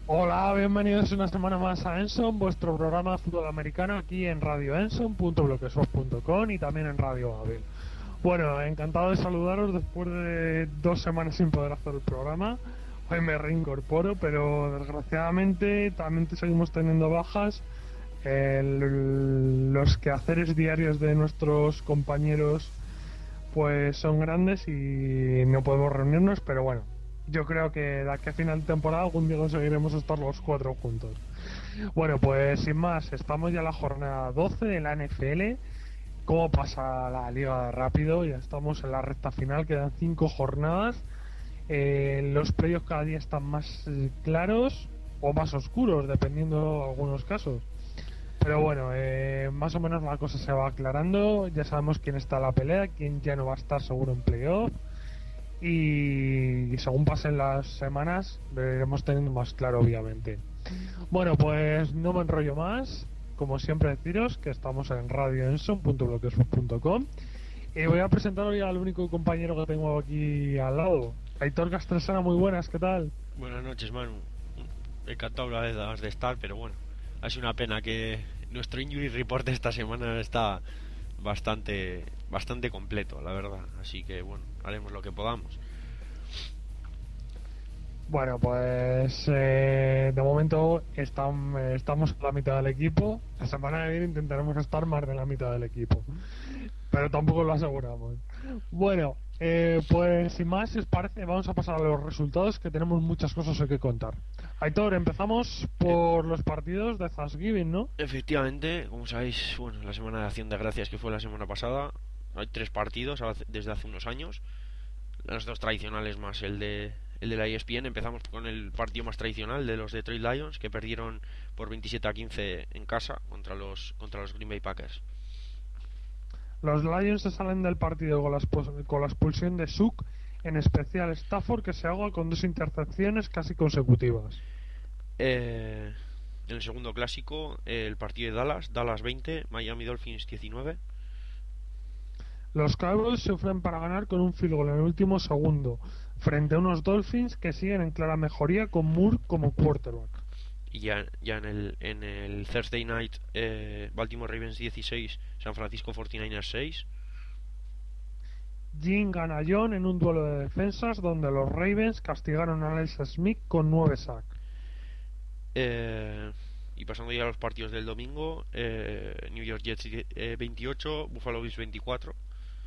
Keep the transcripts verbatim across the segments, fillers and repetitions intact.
Hola, bienvenidos una semana más a Enson, vuestro programa de fútbol americano aquí en radio enson punto bloquesoft punto com y también en Radio Móvil. Bueno, encantado de saludaros después de dos semanas sin poder hacer el programa. Hoy me reincorporo, pero desgraciadamente también seguimos teniendo bajas. El, los quehaceres diarios de nuestros compañeros pues son grandes y no podemos reunirnos, pero bueno, yo creo que de aquí a final de temporada algún día conseguiremos estar los cuatro juntos. Bueno, pues sin más, estamos ya en la jornada doce de la N F L. ¿Cómo pasa la liga de rápido? Ya estamos en la recta final, quedan cinco jornadas. Eh, los playoffs cada día están más eh, claros o más oscuros, dependiendo de algunos casos. Pero bueno, eh, más o menos la cosa se va aclarando. Ya sabemos quién está en la pelea, quién ya no va a estar seguro en playoff. Y, y según pasen las semanas, lo iremos teniendo más claro, obviamente. Bueno, pues no me enrollo más. Como siempre, deciros que estamos en radio enson punto bloquesoft punto com. Y voy a presentar hoy al único compañero que tengo aquí al lado. Aitor Castresana, muy buenas, ¿qué tal? Buenas noches, Manu. Encantado una vez más de estar, pero bueno, ha sido una pena que nuestro injury report de esta semana está bastante bastante completo, la verdad. Así que bueno, haremos lo que podamos. Bueno, pues eh, de momento están, eh, estamos a la mitad del equipo. La semana que viene intentaremos estar más de la mitad del equipo, pero tampoco lo aseguramos. Bueno, eh, pues sin más, si os parece, vamos a pasar a los resultados, que tenemos muchas cosas hoy que contar. Aitor, empezamos por los partidos de Thanksgiving, ¿no? Efectivamente, como sabéis, bueno, la semana de Acción de Gracias, que fue la semana pasada, hay tres partidos desde hace unos años. Los dos tradicionales más el de el de la E S P N. Empezamos con el partido más tradicional de los Detroit Lions, que perdieron por veintisiete a quince en casa contra los contra los Green Bay Packers. Los Lions se salen del partido con la, con la expulsión de Suk, en especial Stafford, que se ahoga con dos intercepciones casi consecutivas. Eh, en el segundo clásico, el partido de Dallas, Dallas veinte, Miami Dolphins diecinueve. Los Cowboys sufren para ganar con un field goal en el último segundo, frente a unos Dolphins que siguen en clara mejoría con Moore como quarterback. Y ya, ya en el en el Thursday Night, eh, Baltimore Ravens dieciséis, San Francisco cuarenta y nueve seis. Jim gana a John en un duelo de defensas donde los Ravens castigaron a Alex Smith con nueve sacks. Eh, y pasando ya a los partidos del domingo, eh, New York Jets eh, veintiocho, Buffalo Bills veinticuatro.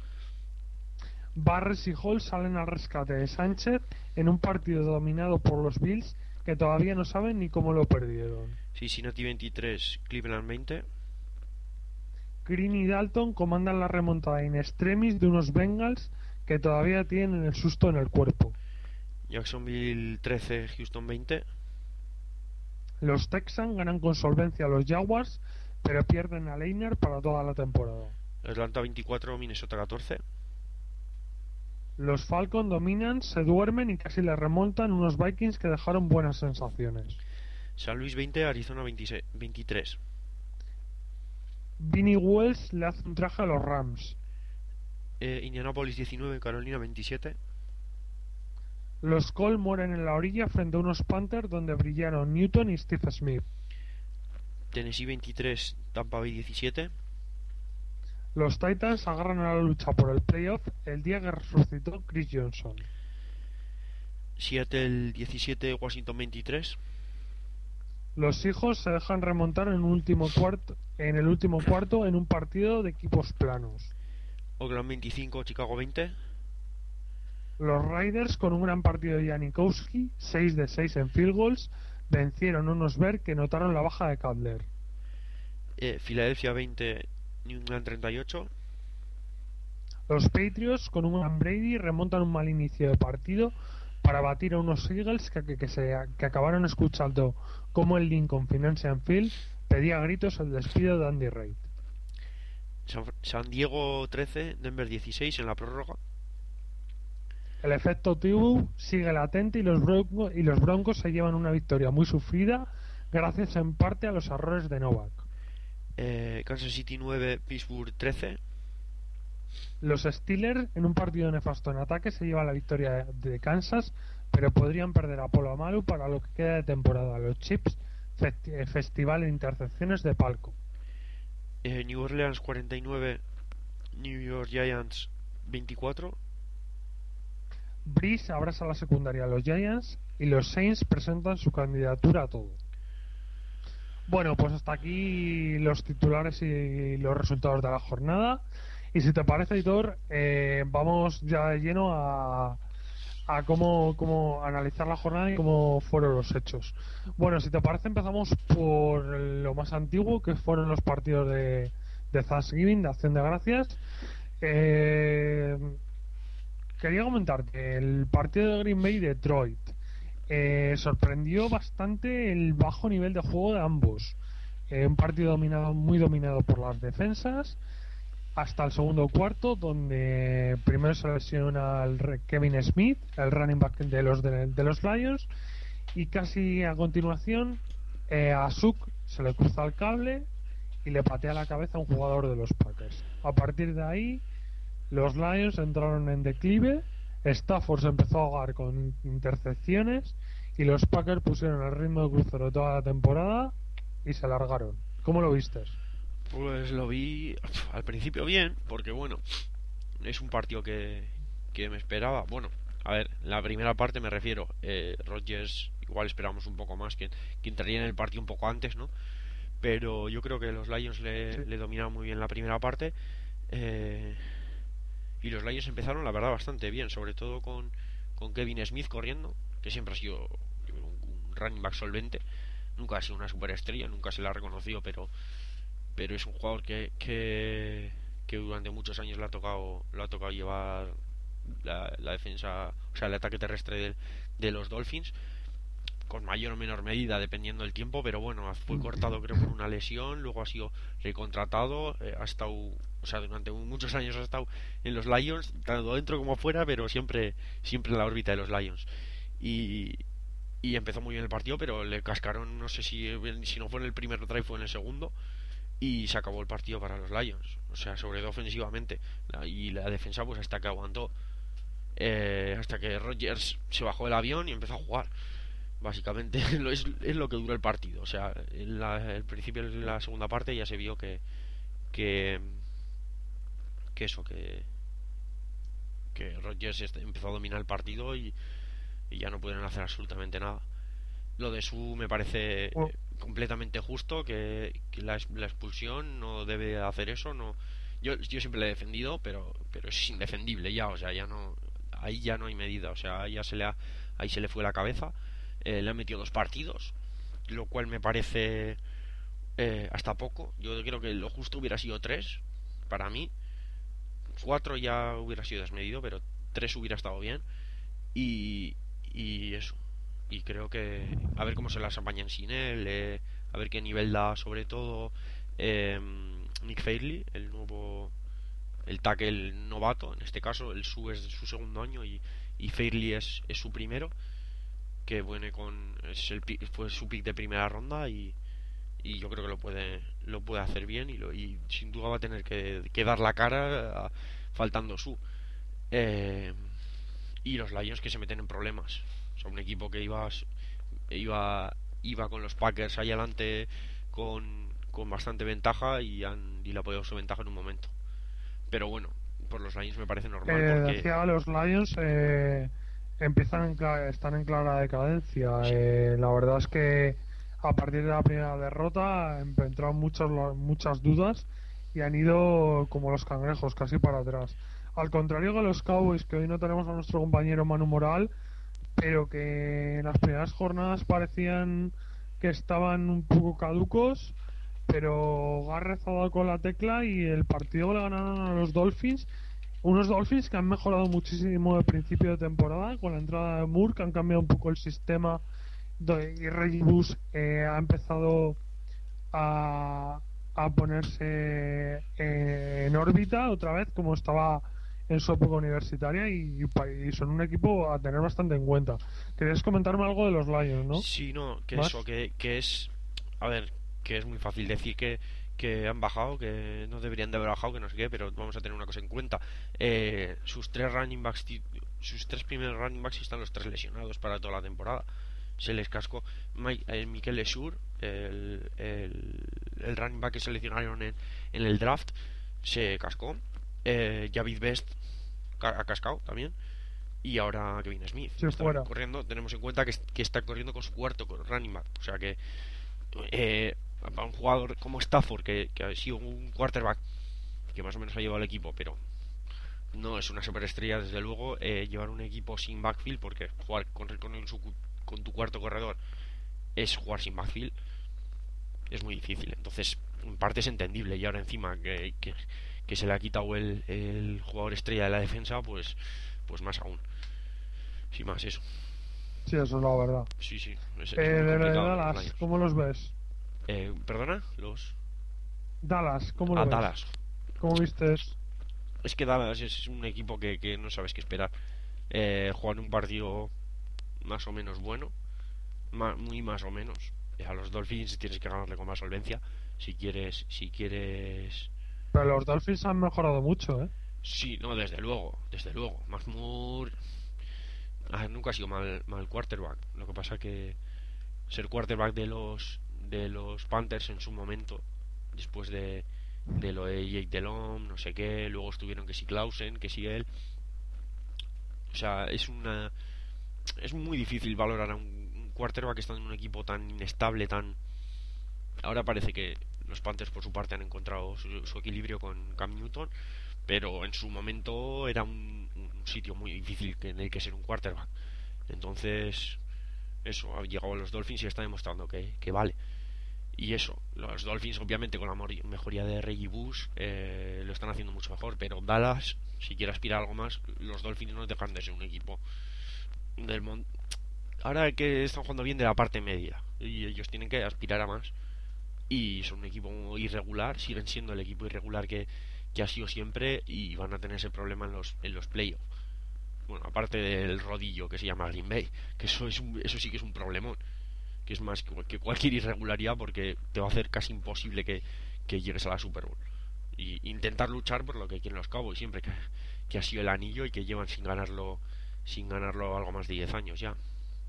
Barres y Hall salen al rescate de Sánchez en un partido dominado por los Bills, que todavía no saben ni cómo lo perdieron. Cincinnati veintitrés, Cleveland veinte. Green y Dalton comandan la remontada in extremis de unos Bengals que todavía tienen el susto en el cuerpo. Jacksonville trece, Houston veinte. Los Texans ganan con solvencia a los Jaguars, pero pierden a Leiner para toda la temporada. Atlanta veinticuatro, Minnesota catorce. Los Falcons dominan, se duermen y casi le remontan unos Vikings que dejaron buenas sensaciones. San Luis veinte, Arizona veintiséis, veintitrés. Vinnie Wells le hace un traje a los Rams. eh, Indianapolis diecinueve, Carolina veintisiete. Los Colts mueren en la orilla frente a unos Panthers donde brillaron Newton y Steve Smith. Tennessee veintitrés, Tampa Bay diecisiete. Los Titans agarran a la lucha por el playoff el día que resucitó Chris Johnson. Seattle diecisiete, Washington veintitrés. Los Hijos se dejan remontar en, un último cuarto, en el último cuarto en un partido de equipos planos. Oakland veinticinco, Chicago veinte. Los Raiders, con un gran partido de Janikowski, seis de seis en field goals, vencieron a unos Bears que notaron la baja de Cutler. Eh, Filadelfia veinte, New England treinta y ocho. Los Patriots, con un gran Brady, remontan un mal inicio de partido para batir a unos Eagles que, que, que, se, que acabaron escuchando cómo el Lincoln Financial Field pedía a gritos el despido de Andy Reid. San, San Diego trece, Denver dieciséis en la prórroga. El efecto Tibu sigue latente y los, Broncos, y los Broncos se llevan una victoria muy sufrida gracias en parte a los errores de Novak. Eh, Kansas City nueve, Pittsburgh trece. Los Steelers, en un partido nefasto en ataque, se llevan la victoria de Kansas pero podrían perder a Polamalu para lo que queda de temporada. Los Chips, festi- Festival de Intercepciones de Palco. Eh, New Orleans cuarenta y nueve, New York Giants veinticuatro. Breeze abraza la secundaria a los Giants y los Saints presentan su candidatura a todo. Bueno, pues hasta aquí los titulares y los resultados de la jornada. Y si te parece, Hitor, eh, vamos ya de lleno a, a cómo, cómo analizar la jornada y cómo fueron los hechos. Bueno, si te parece, empezamos por lo más antiguo, que fueron los partidos de, de Thanksgiving, de Acción de Gracias. Eh, quería comentarte el partido de Green Bay y Detroit. Eh, sorprendió bastante el bajo nivel de juego de ambos. Eh, un partido dominado, muy dominado por las defensas hasta el segundo cuarto, donde primero se lesiona al Kevin Smith, el running back de los de, de los Lions, y casi a continuación eh, a Suk se le cruza el cable y le patea la cabeza a un jugador de los Packers. A partir de ahí los Lions entraron en declive, Stafford se empezó a ahogar con intercepciones y los Packers pusieron el ritmo de crucero toda la temporada y se largaron. ¿Cómo lo viste? Pues lo vi al principio bien, porque bueno, es un partido que, que me esperaba. Bueno, a ver, la primera parte me refiero, eh, Rodgers igual esperamos un poco más, que, que entraría en el partido un poco antes, ¿no? Pero yo creo que los Lions le, sí. le dominaron muy bien la primera parte. Eh, y los Lions empezaron, la verdad, bastante bien, sobre todo con, con Kevin Smith corriendo, que siempre ha sido un, un running back solvente. Nunca ha sido una superestrella, nunca se le ha reconocido, pero pero es un jugador que, que, que durante muchos años le ha tocado le ha tocado llevar la, la defensa, o sea, el ataque terrestre de, de los Dolphins, con mayor o menor medida dependiendo del tiempo, pero bueno, fue cortado creo por una lesión, luego ha sido recontratado, eh, ha estado, o sea, durante muchos años ha estado en los Lions, tanto dentro como fuera, pero siempre siempre en la órbita de los Lions. Y y empezó muy bien el partido, pero le cascaron, no sé si si no fue en el primer drive, fue en el segundo, y se acabó el partido para los Lions, o sea, sobre todo ofensivamente, y la defensa pues hasta que aguantó, eh, hasta que Rodgers se bajó del avión y empezó a jugar. Básicamente es, es lo que duró el partido, o sea, en la, el principio de la segunda parte ya se vio que que que eso, que que Rodgers empezó a dominar el partido y, y ya no pudieron hacer absolutamente nada. Lo de Su me parece oh. completamente justo, que, que la, la expulsión no debe hacer eso, no. Yo, yo siempre le he defendido, pero pero es indefendible ya, o sea, ya no, ahí ya no hay medida, o sea, ahí ya se le ha, ahí se le fue la cabeza. Eh, le han metido dos partidos, lo cual me parece eh, hasta poco. Yo creo que lo justo hubiera sido tres para mí. Cuatro ya hubiera sido desmedido, pero tres hubiera estado bien. Y, y eso. Y creo que a ver cómo se las apañan sin él, eh, a ver qué nivel da, sobre todo eh, Nick Fairley, el nuevo, el tackle novato, en este caso el Su es de su segundo año y, y Fairley es, es su primero, que viene con es el fue su pick de primera ronda y, y yo creo que lo puede lo puede hacer bien y, lo, y sin duda va a tener que, que dar la cara a, faltando Su. Eh, y los Lions que se meten en problemas. O sea, un equipo que iba iba iba con los Packers ahí adelante con, con bastante ventaja y han dilapidado su ventaja en un momento. Pero bueno, por los Lions me parece normal. Eh, porque... Decía, los Lions eh, empiezan en clara, están en clara decadencia. Sí. Eh, la verdad es que a partir de la primera derrota entraron muchas, muchas dudas y han ido como los cangrejos, casi para atrás. Al contrario que los Cowboys, que hoy no tenemos a nuestro compañero Manu Moral, pero que en las primeras jornadas parecían que estaban un poco caducos, pero Garrett ha dado con la tecla y el partido le ganaron a los Dolphins, unos Dolphins que han mejorado muchísimo de principio de temporada con la entrada de Moore, que han cambiado un poco el sistema y Reggie Bush eh, ha empezado a, a ponerse eh, en órbita otra vez como estaba en su época universitaria y, y son un equipo a tener bastante en cuenta. ¿Querías comentarme algo de los Lions, no? Sí, no, que ¿Más? eso, que, que es, a ver, que es muy fácil decir que, que han bajado, que no deberían de haber bajado, que no sé qué, pero vamos a tener una cosa en cuenta. Eh, sus tres running backs sus tres primeros running backs están los tres lesionados para toda la temporada. Se les cascó Mike, eh, Mikel Lesure, el, el, el running back que seleccionaron en, en el draft, se cascó. eh, Javid Best ha cascado también. Y ahora Kevin Smith sí, está fuera. corriendo. Tenemos en cuenta que, que está corriendo con su cuarto running back. O sea que eh, para un jugador como Stafford, que, que ha sido un quarterback que más o menos ha llevado el equipo, pero no es una superestrella, desde luego, eh, llevar un equipo sin backfield, porque jugar con, con, su, con tu cuarto corredor es jugar sin backfield, es muy difícil. Entonces, en parte es entendible. Y ahora encima que, que, que se le ha quitado el, el jugador estrella de la defensa, pues, pues más aún. Sin más, eso. Sí, eso es la verdad. Sí, sí. Es, es eh, muy de complicado. Dallas, ¿cómo los ves? Eh, ¿Perdona? Los... Dallas, ¿cómo lo ah, ves? Dallas. ¿Cómo vistes? Es que Dallas es un equipo que, que no sabes qué esperar. Eh, juegan un partido más o menos bueno, ma, muy más o menos. A los Dolphins tienes que ganarle con más solvencia si quieres, si quieres. Pero los Dolphins han mejorado mucho, ¿eh? Sí, no, desde luego, desde luego. Mahmoud ah, nunca ha sido mal, mal quarterback. Lo que pasa que ser quarterback de los de los Panthers en su momento, después de de lo de Jake Delhomme, no sé qué, luego estuvieron que si Clausen, que si él, o sea, es una es muy difícil valorar a un quarterback estando en un equipo tan inestable, tan... Ahora parece que los Panthers por su parte han encontrado su, su equilibrio con Cam Newton, pero en su momento era un, un sitio muy difícil que, en el que ser un quarterback. Entonces, eso, ha llegado a los Dolphins y está demostrando que, que vale. Y eso, los Dolphins obviamente con la mejoría de Reggie Bush eh, lo están haciendo mucho mejor, pero Dallas, si quiere aspirar a algo más, los Dolphins no dejan de ser un equipo del mon- ahora que están jugando bien de la parte media y ellos tienen que aspirar a más, y son un equipo irregular, siguen siendo el equipo irregular que, que ha sido siempre, y van a tener ese problema en los, en los playoffs. Bueno, aparte del rodillo que se llama Green Bay, que eso es un, eso sí que es un problemón, que es más que cualquier irregularidad, porque te va a hacer casi imposible que, que llegues a la Super Bowl. Y intentar luchar por lo que quieren los Cowboys siempre, que, que ha sido el anillo y que llevan sin ganarlo sin ganarlo algo más de diez años ya.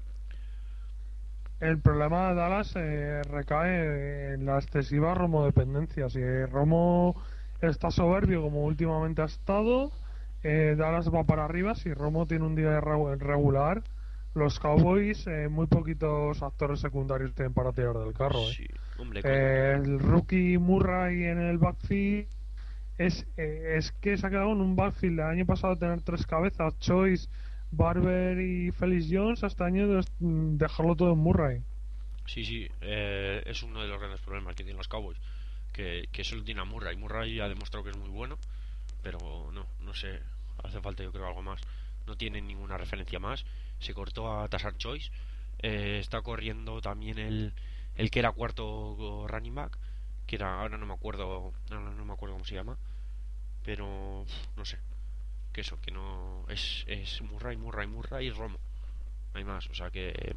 El problema de Dallas eh, recae en la excesiva Romo dependencia. Si Romo está soberbio como últimamente ha estado, eh, Dallas va para arriba. Si Romo tiene un día regular, los Cowboys eh, muy poquitos actores secundarios tienen para tirar del carro. Sí, eh. hombre, eh, el rookie Murray en el backfield es, eh, es que se ha quedado en un backfield el año pasado de tener tres cabezas, Choice, Barber y Felix Jones, hasta año de dejarlo todo en Murray. Sí, sí, eh, es uno de los grandes problemas que tienen los Cowboys, que, que solo tiene a Murray. Murray ha demostrado que es muy bueno, pero no, no sé, hace falta yo creo algo más. No tiene ninguna referencia más. Se cortó a Tashard Choice, eh, está corriendo también el, el que era cuarto running back, que era, ahora no me acuerdo, no, no me acuerdo cómo se llama, pero no sé, que eso, que no es, es Murray, Murray, Murray y Romo, no hay más. O sea que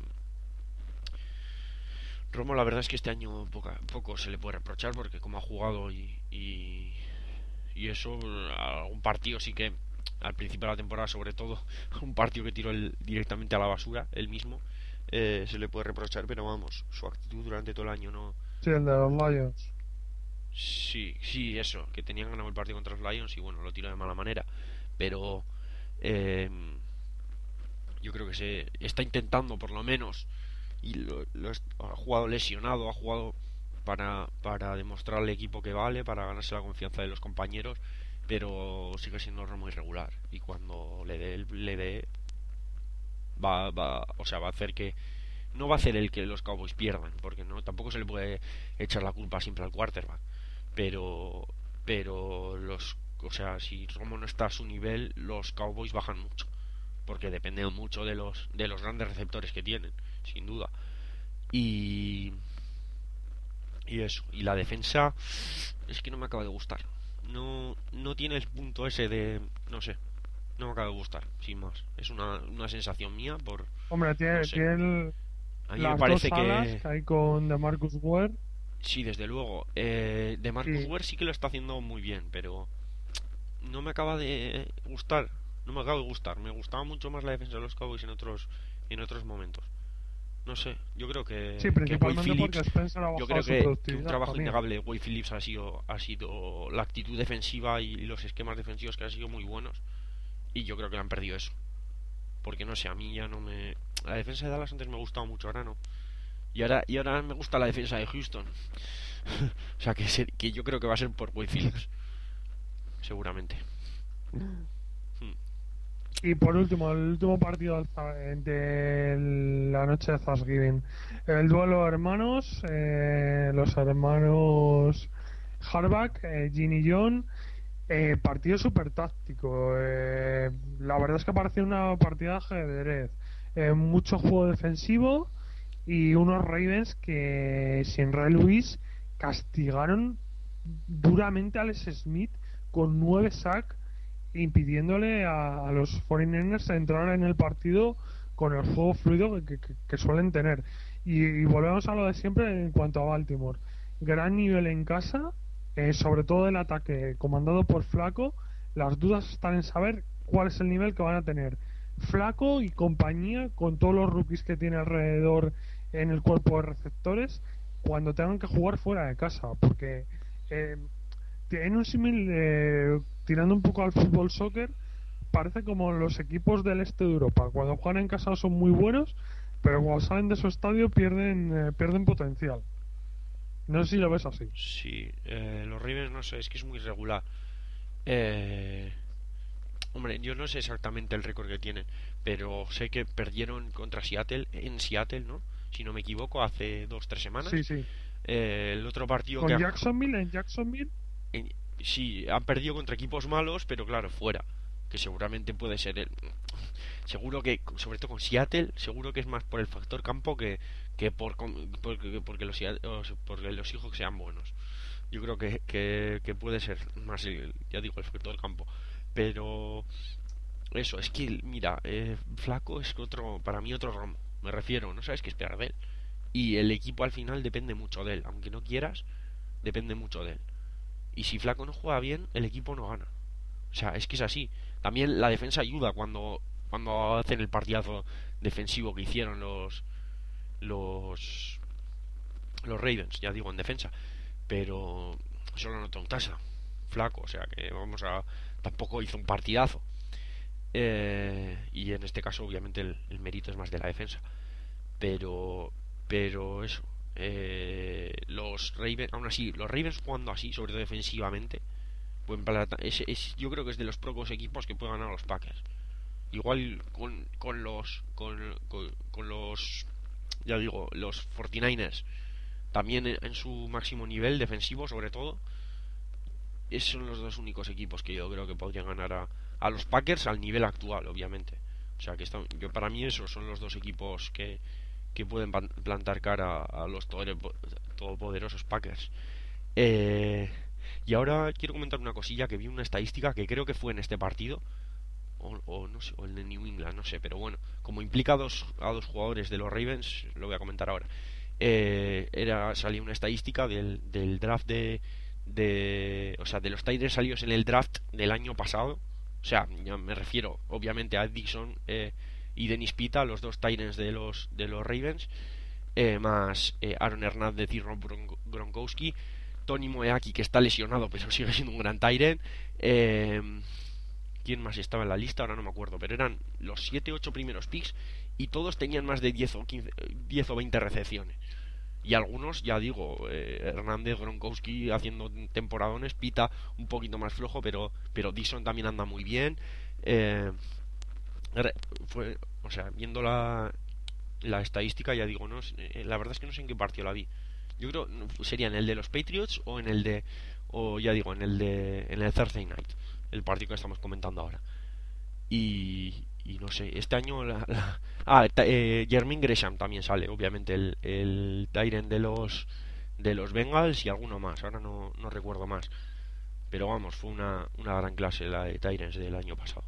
Romo, la verdad es que este año poca, poco se le puede reprochar, porque como ha jugado y, y, y eso, algún partido sí que al principio de la temporada, sobre todo un partido que tiró el, directamente a la basura él mismo, eh, se le puede reprochar, pero vamos, su actitud durante todo el año no. Sí, el de los Lions. Sí, sí, eso, que tenían ganado el partido contra los Lions y bueno, lo tiró de mala manera, pero eh, yo creo que se está intentando por lo menos, y lo, lo ha jugado lesionado, ha jugado para, para demostrar al equipo que vale, para ganarse la confianza de los compañeros, pero sigue siendo muy irregular, y cuando le dé le dé va, va, o sea, va a hacer que no va a hacer el que los Cowboys pierdan, porque no tampoco se le puede echar la culpa siempre al quarterback, pero pero los, o sea, si Romo no está a su nivel, los Cowboys bajan mucho, porque dependen mucho de los de los grandes receptores que tienen, sin duda. Y y eso, y la defensa es que no me acaba de gustar. No no tiene el punto ese de, no sé, no me acaba de gustar, sin más. Es una, una sensación mía por... Hombre, tiene, no sé. tiene el, a mí las me parece dos alas que... que hay con DeMarcus Ware. Sí, desde luego. Eh, de Marcus Sí. Ware sí que lo está haciendo muy bien, pero no me acaba de gustar. No me acaba de gustar. Me gustaba mucho más la defensa de los Cowboys en otros en otros momentos. No sé, yo creo Sí, que, que Wade principalmente porque Phillips, Spencer ha yo bajado creo su que, que un productividad trabajo también. innegable de Wade Phillips ha sido, ha sido la actitud defensiva y los esquemas defensivos que han sido muy buenos. Y yo creo que le han perdido eso. Porque no sé, a mí ya no me... La defensa de Dallas antes me gustaba mucho, ahora no. Y ahora, y ahora me gusta la defensa de Houston. O sea, que, se- que yo creo que va a ser por Wade Phillips, seguramente. Hmm. Y por último, el último partido del za- de la noche de Thanksgiving. El duelo de hermanos, eh, los hermanos Harbaugh, eh, Ginny John. Eh, partido súper táctico. Eh, la verdad es que parecía una partida de ajedrez. Eh, mucho juego defensivo y unos Ravens que sin Ray Lewis castigaron duramente a Alex Smith con nueve sacks, impidiéndole a, a los cuarenta y nueve ers entrar en el partido con el juego fluido que, que- que suelen tener. Y, y volvemos a lo de siempre en cuanto a Baltimore. Gran nivel en casa, eh, sobre todo el ataque comandado por Flaco. Las dudas están en saber cuál es el nivel que van a tener Flaco y compañía con todos los rookies que tiene alrededor en el cuerpo de receptores cuando tengan que jugar fuera de casa, porque eh, en un símil, eh, tirando un poco al fútbol soccer, parece como los equipos del este de Europa. Cuando juegan en casa son muy buenos, pero cuando salen de su estadio pierden, eh, pierden potencial. No sé si lo ves así. Sí, eh, los Ravens no sé, es que es muy regular. Eh, Hombre, yo no sé exactamente el récord que tienen, pero sé que perdieron contra Seattle, en Seattle, ¿no? Si no me equivoco, hace dos, tres Sí, semanas. sí. Eh, el otro partido que Con ha- Jacksonville, en Jacksonville, en- sí, han perdido contra equipos malos, pero claro, fuera. Que seguramente puede ser el... Seguro que, sobre todo con Seattle, seguro que es más por el factor campo que, que por, con- porque, porque los, Seattle- o sea, porque los hijos sean buenos. Yo creo que, que, que puede ser más, el- ya digo, el factor campo. Pero eso, es que, mira, eh, Flaco es otro, para mí otro Romo. Me refiero, no sabes qué esperar de él. Y el equipo al final depende mucho de él. Aunque no quieras, depende mucho de él. Y si Flaco no juega bien, el equipo no gana. O sea, es que es así. También la defensa ayuda cuando, cuando hacen el partidazo defensivo que hicieron los, los, los Ravens, ya digo, en defensa. Pero solo anotó un tasa. Flaco, o sea que vamos a... Tampoco hizo un partidazo. Eh, y en este caso, obviamente, el, el mérito es más de la defensa. Pero, pero eso. Eh, los Ravens, aún así, los Ravens jugando así, sobre todo defensivamente, buen plata, es, es, yo creo que es de los pocos equipos que pueden ganar a los Packers. Igual con, con los con, con, con los ya digo, los cuarenta y nueve ers también en, en su máximo nivel defensivo, sobre todo. Esos son los dos únicos equipos que yo creo que podrían ganar a, a los Packers al nivel actual, obviamente. O sea que están, yo para mí esos son los dos equipos que, que pueden plantar cara a los todopoderosos Packers. Eh, y ahora quiero comentar una cosilla que vi una estadística que creo que fue en este partido o, o no sé, o el de New England, no sé, pero bueno, como implica a dos, a dos jugadores de los Ravens, lo voy a comentar ahora. Eh, era salió una estadística del, del draft de, de o sea, de los Titans salidos en el draft del año pasado. O sea, ya me refiero obviamente a Dixon eh, y Dennis Pita, los dos Titans de los de los Ravens, eh, más eh, Aaron Hernández y Rob Gronkowski, Tony Moeaki, que está lesionado pero sigue siendo un gran Tyrant. Eh, ¿Quién más estaba en la lista? Ahora no me acuerdo, pero eran los siete ocho primeros picks y todos tenían más de diez o quince, diez o veinte recepciones. Y algunos, ya digo, eh, Hernández, Gronkowski haciendo temporadones, Pita un poquito más flojo, pero pero Dixon también anda muy bien. Eh, fue, o sea, viendo la, la estadística, ya digo, no, la verdad es que no sé en qué partido la vi. Yo creo sería en el de los Patriots o en el de, o ya digo, en el de, en el Thursday Night, el partido que estamos comentando ahora. Y, y no sé, este año la, la... ah, eh, Jermaine Gresham también sale, obviamente el, el Tyrant de los de los Bengals y alguno más, ahora no, no recuerdo más, pero vamos, fue una, una gran clase la de Tyrants del año pasado.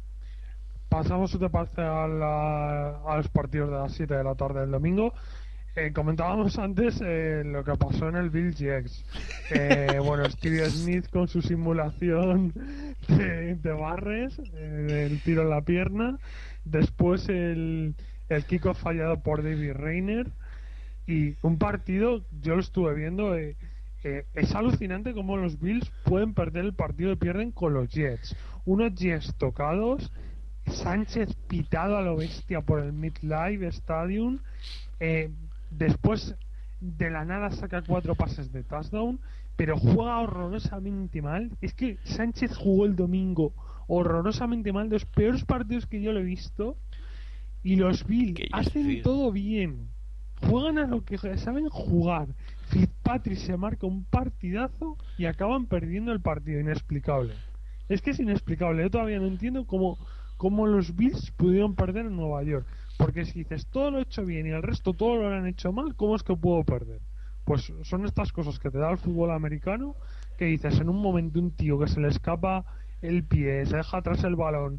pasamos, si te parece, a, la- a los partidos de las siete de la tarde del domingo. Eh, comentábamos antes eh, lo que pasó en el Bills Jets. Eh, bueno, Steve Smith con su simulación de, de barres, eh, el tiro en la pierna. Después el, el kickoff fallado por David Reiner. Y un partido, yo lo estuve viendo, eh, eh, es alucinante cómo los Bills pueden perder el partido y pierden con los Jets. Unos Jets tocados, Sánchez pitado a lo bestia por el MetLife Stadium. Eh, después de la nada saca cuatro pases de touchdown, pero juega horrorosamente mal. Es que Sánchez jugó el domingo horrorosamente mal, de los peores partidos que yo lo he visto. Y los Bills hacen decir? todo bien, juegan a lo que saben jugar. Fitzpatrick se marca un partidazo y acaban perdiendo el partido. Inexplicable, es que es inexplicable. Yo todavía no entiendo cómo, cómo los Bills pudieron perder en Nueva York. Porque si dices todo lo he hecho bien y el resto todo lo han hecho mal, ¿cómo es que puedo perder? Pues son estas cosas que te da el fútbol americano, que dices en un momento un tío que se le escapa el pie, se deja atrás el balón,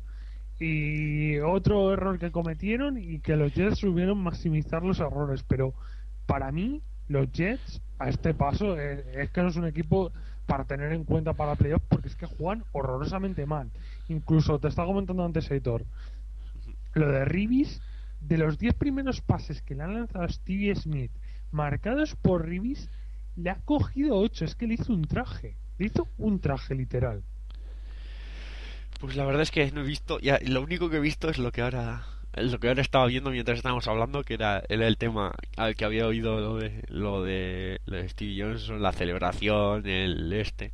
y otro error que cometieron, y que los Jets subieron maximizar los errores. Pero para mí los Jets a este paso es, es que no es un equipo para tener en cuenta para playoffs, porque es que juegan horrorosamente mal. Incluso te estaba comentando antes, Heitor, lo de Revis. De los diez primeros pases que le han lanzado a Stevie Smith marcados por Revis, le ha cogido ocho. Es que le hizo un traje, le hizo un traje literal. Pues la verdad es que no he visto, ya lo único que he visto es lo que ahora lo que ahora estaba viendo mientras estábamos hablando, que era, era el tema al que había oído lo de lo de, lo de Stevie Johnson, la celebración, el este.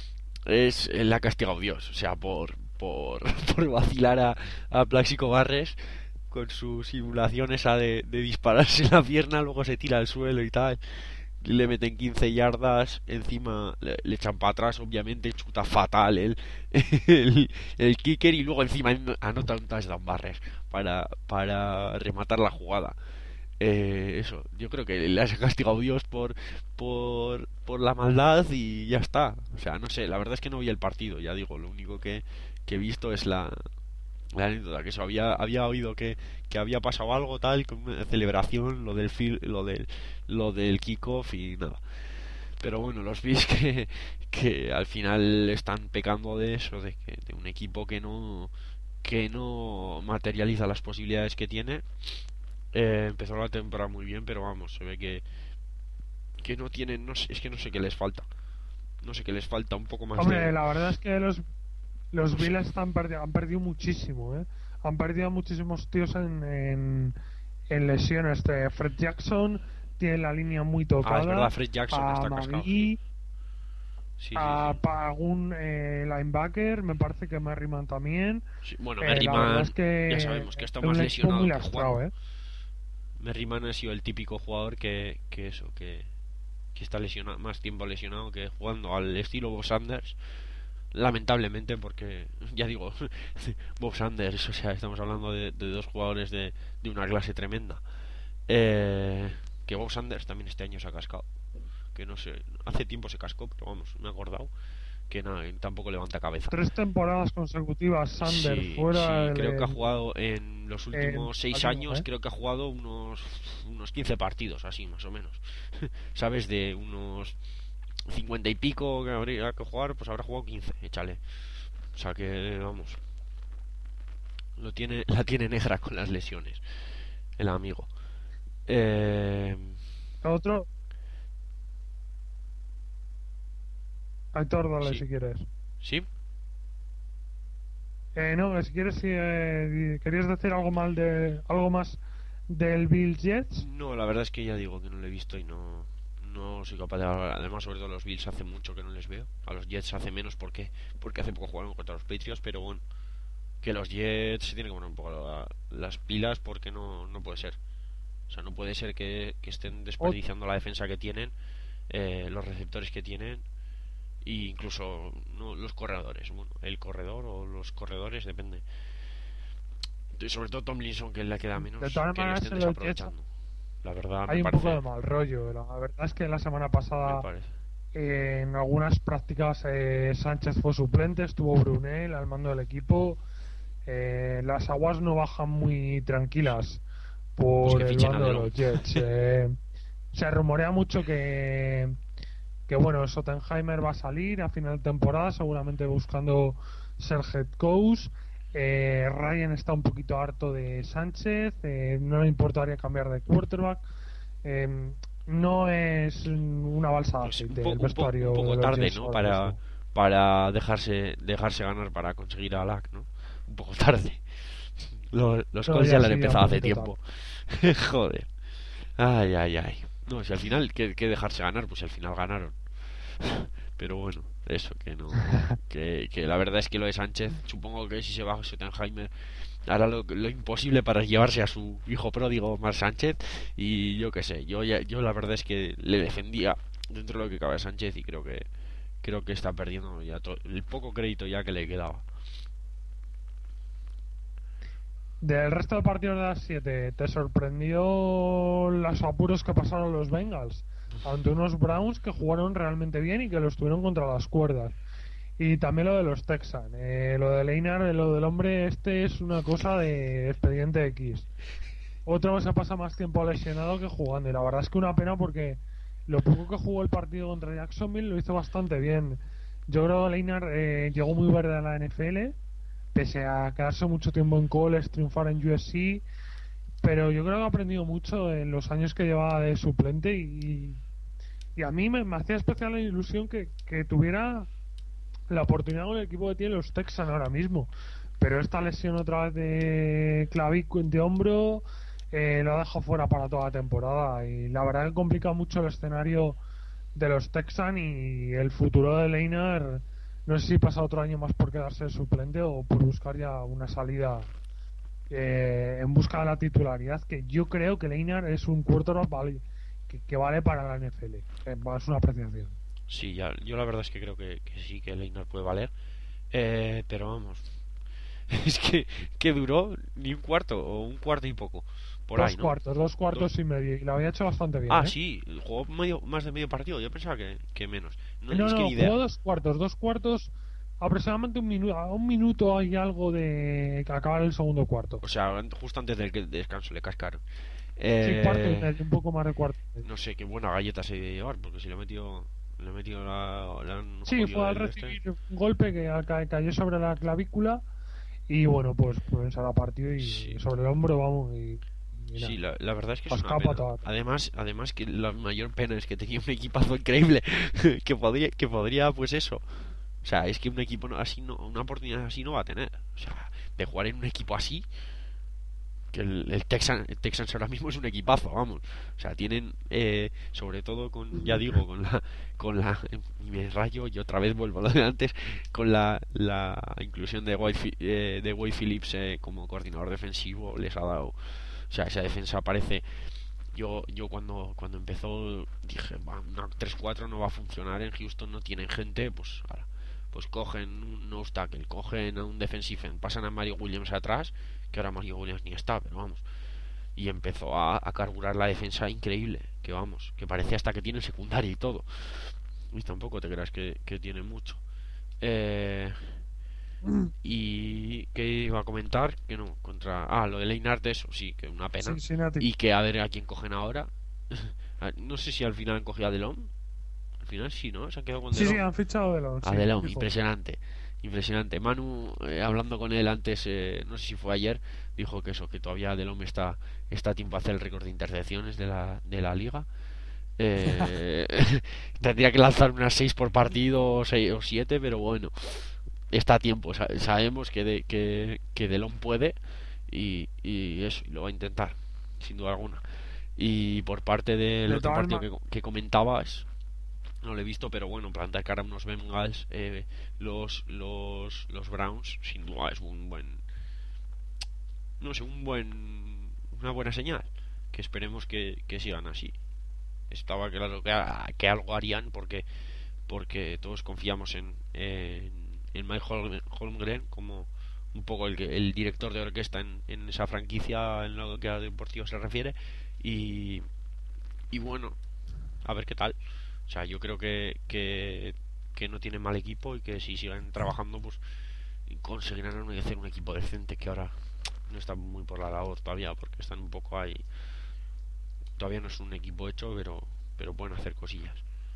Es la ha castigado Dios, o sea, por por, por vacilar a, a Plaxico Barres con su simulación esa de, de dispararse en la pierna, luego se tira al suelo y tal, le meten quince yardas, encima le, le echan para atrás, obviamente, chuta fatal el, el, el kicker, y luego encima anota un touchdown Barres para, para rematar la jugada. Eh, eso, yo creo que le has castigado Dios por, por, por la maldad y ya está. O sea, no sé, la verdad es que no vi el partido, ya digo, lo único que, que he visto es la... la anécdota, que eso había había oído que, que había pasado algo tal con una celebración, lo del fil, lo del lo del kickoff y nada. Pero bueno, los Bills que, que al final están pecando de eso, de que de un equipo que no que no materializa las posibilidades que tiene. Eh, empezó la temporada muy bien, pero vamos, se ve que que no tienen, no sé, es que no sé qué les falta. No sé qué les falta, un poco más. Hombre, de... la verdad es que los Los Bills están perdi- han perdido muchísimo, ¿eh? Han perdido muchísimos tíos en, en, en lesiones. Este Fred Jackson tiene la línea muy tocada. Ah, es verdad, Fred Jackson a está Magui, cascado. Sí. Sí, a sí, sí. Pagun, eh, linebacker, me parece que Merriman también. Sí, bueno, eh, Merriman, es que ya sabemos que está es más un lesionado muy que lastrado, jugando. ¿eh? Merriman ha sido el típico jugador que, que eso, que, que está lesionado, más tiempo lesionado que jugando, al estilo Bob Sanders. Lamentablemente, porque ya digo, Bob Sanders, o sea, estamos hablando de, de dos jugadores de, de una clase tremenda. Eh, que Bob Sanders también este año se ha cascado. Que no sé, hace tiempo se cascó, pero vamos, me he acordado que nada, tampoco levanta cabeza. Tres temporadas consecutivas Sanders Sí, fuera. sí, creo de, que ha jugado en los últimos eh, seis algo, años, ¿eh? creo que ha jugado unos unos quince partidos, así más o menos. ¿Sabes? De unos cincuenta y pico que habría que jugar, pues habrá jugado quince, échale. O sea que, vamos, lo tiene, la tiene negra con las lesiones, el amigo. Eh... Otro. Aitor, dale Sí. si quieres. ¿Sí? Eh, no, si quieres, si eh, querías decir algo mal de algo más del Bills Jets. No, la verdad es que ya digo que no lo he visto y no no soy capaz de hablar. Además, sobre todo los Bills hace mucho que no les veo. A los Jets hace menos porque porque hace poco jugaron contra los Patriots, pero bueno, que los Jets se tienen que poner un poco la, las pilas porque no no puede ser. O sea, no puede ser que, que estén desperdiciando la defensa que tienen, eh, los receptores que tienen, e incluso no, los corredores. Bueno, el corredor o los corredores, depende. Y sobre todo Tomlinson, que le queda menos, De todas que le maneras, estén en los Jets desaprovechando. La verdad, hay me un parece, poco de mal rollo. La verdad es que la semana me pasada, parece. eh, en algunas prácticas, eh, Sánchez fue suplente, estuvo Brunel al mando del equipo. Eh, las aguas no bajan muy tranquilas Pues por que el fichen a bando de Delon. los Jets. Eh, Se rumorea mucho que, que bueno, Schottenheimer va a salir a final de temporada, seguramente buscando ser head coach. Eh, Ryan está un poquito harto de Sánchez, eh, no le importaría cambiar de quarterback. Eh, no es una balsa de Pues un aceite el poco, un poco, un vestuario de poco los tarde, Jets ¿no? ahora Para, mismo. para dejarse, dejarse ganar para conseguir a Lack, ¿no? Un poco tarde. Los, los No, Colts ya ya lo han sí, ya un empezado hace poquito tarde. tiempo. Joder. Ay, ay, ay. No, si al final, ¿qué, qué dejarse ganar? Pues si al final ganaron. Pero bueno, eso, que no. Que, que la verdad es que lo de Sánchez, supongo que si se baja Schottenheimer, hará lo, lo imposible para llevarse a su hijo pródigo Mar Sánchez. Y yo qué sé, yo, ya, yo la verdad es que le defendía dentro de lo que cabe a Sánchez y creo que creo que está perdiendo ya to- el poco crédito ya que le quedaba. Del resto de partidos de las siete, ¿te sorprendió los apuros que pasaron los Bengals ante unos Browns que jugaron realmente bien y que los tuvieron contra las cuerdas? Y también lo de los Texans, eh, lo de Leinar, eh, lo del hombre este es una cosa de expediente X. Otra vez se pasa más tiempo lesionado que jugando y la verdad es que una pena porque lo poco que jugó el partido contra Jacksonville lo hizo bastante bien. Yo creo que Leinar eh, llegó muy verde a la N F L, pese a quedarse mucho tiempo en college, triunfar en U S C, pero yo creo que ha aprendido mucho en los años que llevaba de suplente y, y a mí me, me hacía especial la ilusión que, que tuviera la oportunidad con el equipo que tiene los Texans ahora mismo. Pero esta lesión otra vez de clavícula de hombro eh, lo ha dejado fuera para toda la temporada y la verdad que complica mucho el escenario de los Texans y el futuro de Leinart. No sé si pasa otro año más por quedarse de suplente o por buscar ya una salida eh, en busca de la titularidad, que yo creo que Leinart es un quarterback vale, que, que vale para la N F L. Eh, es una apreciación. Sí, ya, yo la verdad es que creo que, que sí que Leinar puede valer. Eh, pero vamos, es que, que duró ni un cuarto o un cuarto y poco. Por ahí, Dos ¿no? cuartos, dos Dos. cuartos y medio. Y lo había hecho bastante bien, Ah, ¿eh? sí, jugó medio, más de medio partido. Yo pensaba que, que menos. No, No, es que no, ni idea. jugó dos cuartos. Dos cuartos, aproximadamente un minuto. A un minuto hay algo de que acabar el segundo cuarto. O sea, justo antes del que- descanso le cascaron. Sí, cuarto y Eh, medio, un poco más de cuarto y medio. no sé qué buena galleta se debe llevar, porque si le ha metido, le ha metido la, le han Sí, jodido fue al el este. recibir un golpe que ca- cayó sobre la clavícula y bueno, pues, pues a la partido y Sí, sobre el hombro, vamos, y, y sí, nada. la, la verdad es que A es una escapa pena. toda. Además, además que la mayor pena es que tenía un equipazo increíble que podría, que podría, pues eso. O sea, es que un equipo no- así no, una oportunidad así no va a tener. O sea, de jugar en un equipo así, que el, el, Texan, el Texans ahora mismo es un equipazo, vamos. O sea, tienen, eh, sobre todo con, ya digo, con la, con la, y me rayo y otra vez vuelvo a lo de antes, con la, la inclusión de Wade, Fi- eh, de Wade Phillips eh, como coordinador defensivo, les ha dado, o sea, esa defensa parece, yo, yo cuando, cuando empezó dije, "Va, una tres cuatro no va a funcionar en Houston, no tienen gente, pues ahora, pues cogen un nose tackle, cogen a un defensive end, pasan a Mario Williams atrás, que ahora Mario Williams ni está, pero vamos, y empezó a, a carburar la defensa increíble, que vamos, que parece hasta que tiene secundaria y todo, y tampoco te creas que, que tiene mucho. Eh, y que iba a comentar que no, contra. Ah, lo de Leinart, eso sí, que una pena. Cincinnati. Y que a ver a quién cogen ahora. No sé si al final han cogido a Delon. Al final sí, ¿no? Se han quedado con Sí, sí, Delon. han fichado de Delon, A sí, Delon, fijo. impresionante. Impresionante. Manu, eh, hablando con él antes, eh, no sé si fue ayer, dijo que eso, que todavía Delon está, está a tiempo de hacer el récord de intercepciones de la, de la liga. Eh, tendría que lanzar unas seis por partido o seis o siete, pero bueno, está a tiempo. Sa- sabemos que, de, que, que Delon puede y, y eso, y lo va a intentar, sin duda alguna. Y por parte del De otro todas partido maneras. que, que comentabas, no lo he visto, pero bueno, plantar cara a unos Bengals, eh, los, los, los Browns, sin duda es un buen, no sé, un buen, una buena señal. Que esperemos que, que sigan así. Estaba claro que, que algo harían porque porque todos confiamos en, en, en Mike Holmgren como un poco el, el director de orquesta en, en esa franquicia en lo que a deportivo se refiere y, y bueno, a ver qué tal. O sea, yo creo que, que, que no tienen mal equipo y que si siguen trabajando pues conseguirán hacer un equipo decente que ahora no está muy por la labor todavía porque están un poco ahí todavía no es un equipo hecho, pero pero pueden hacer cosillas.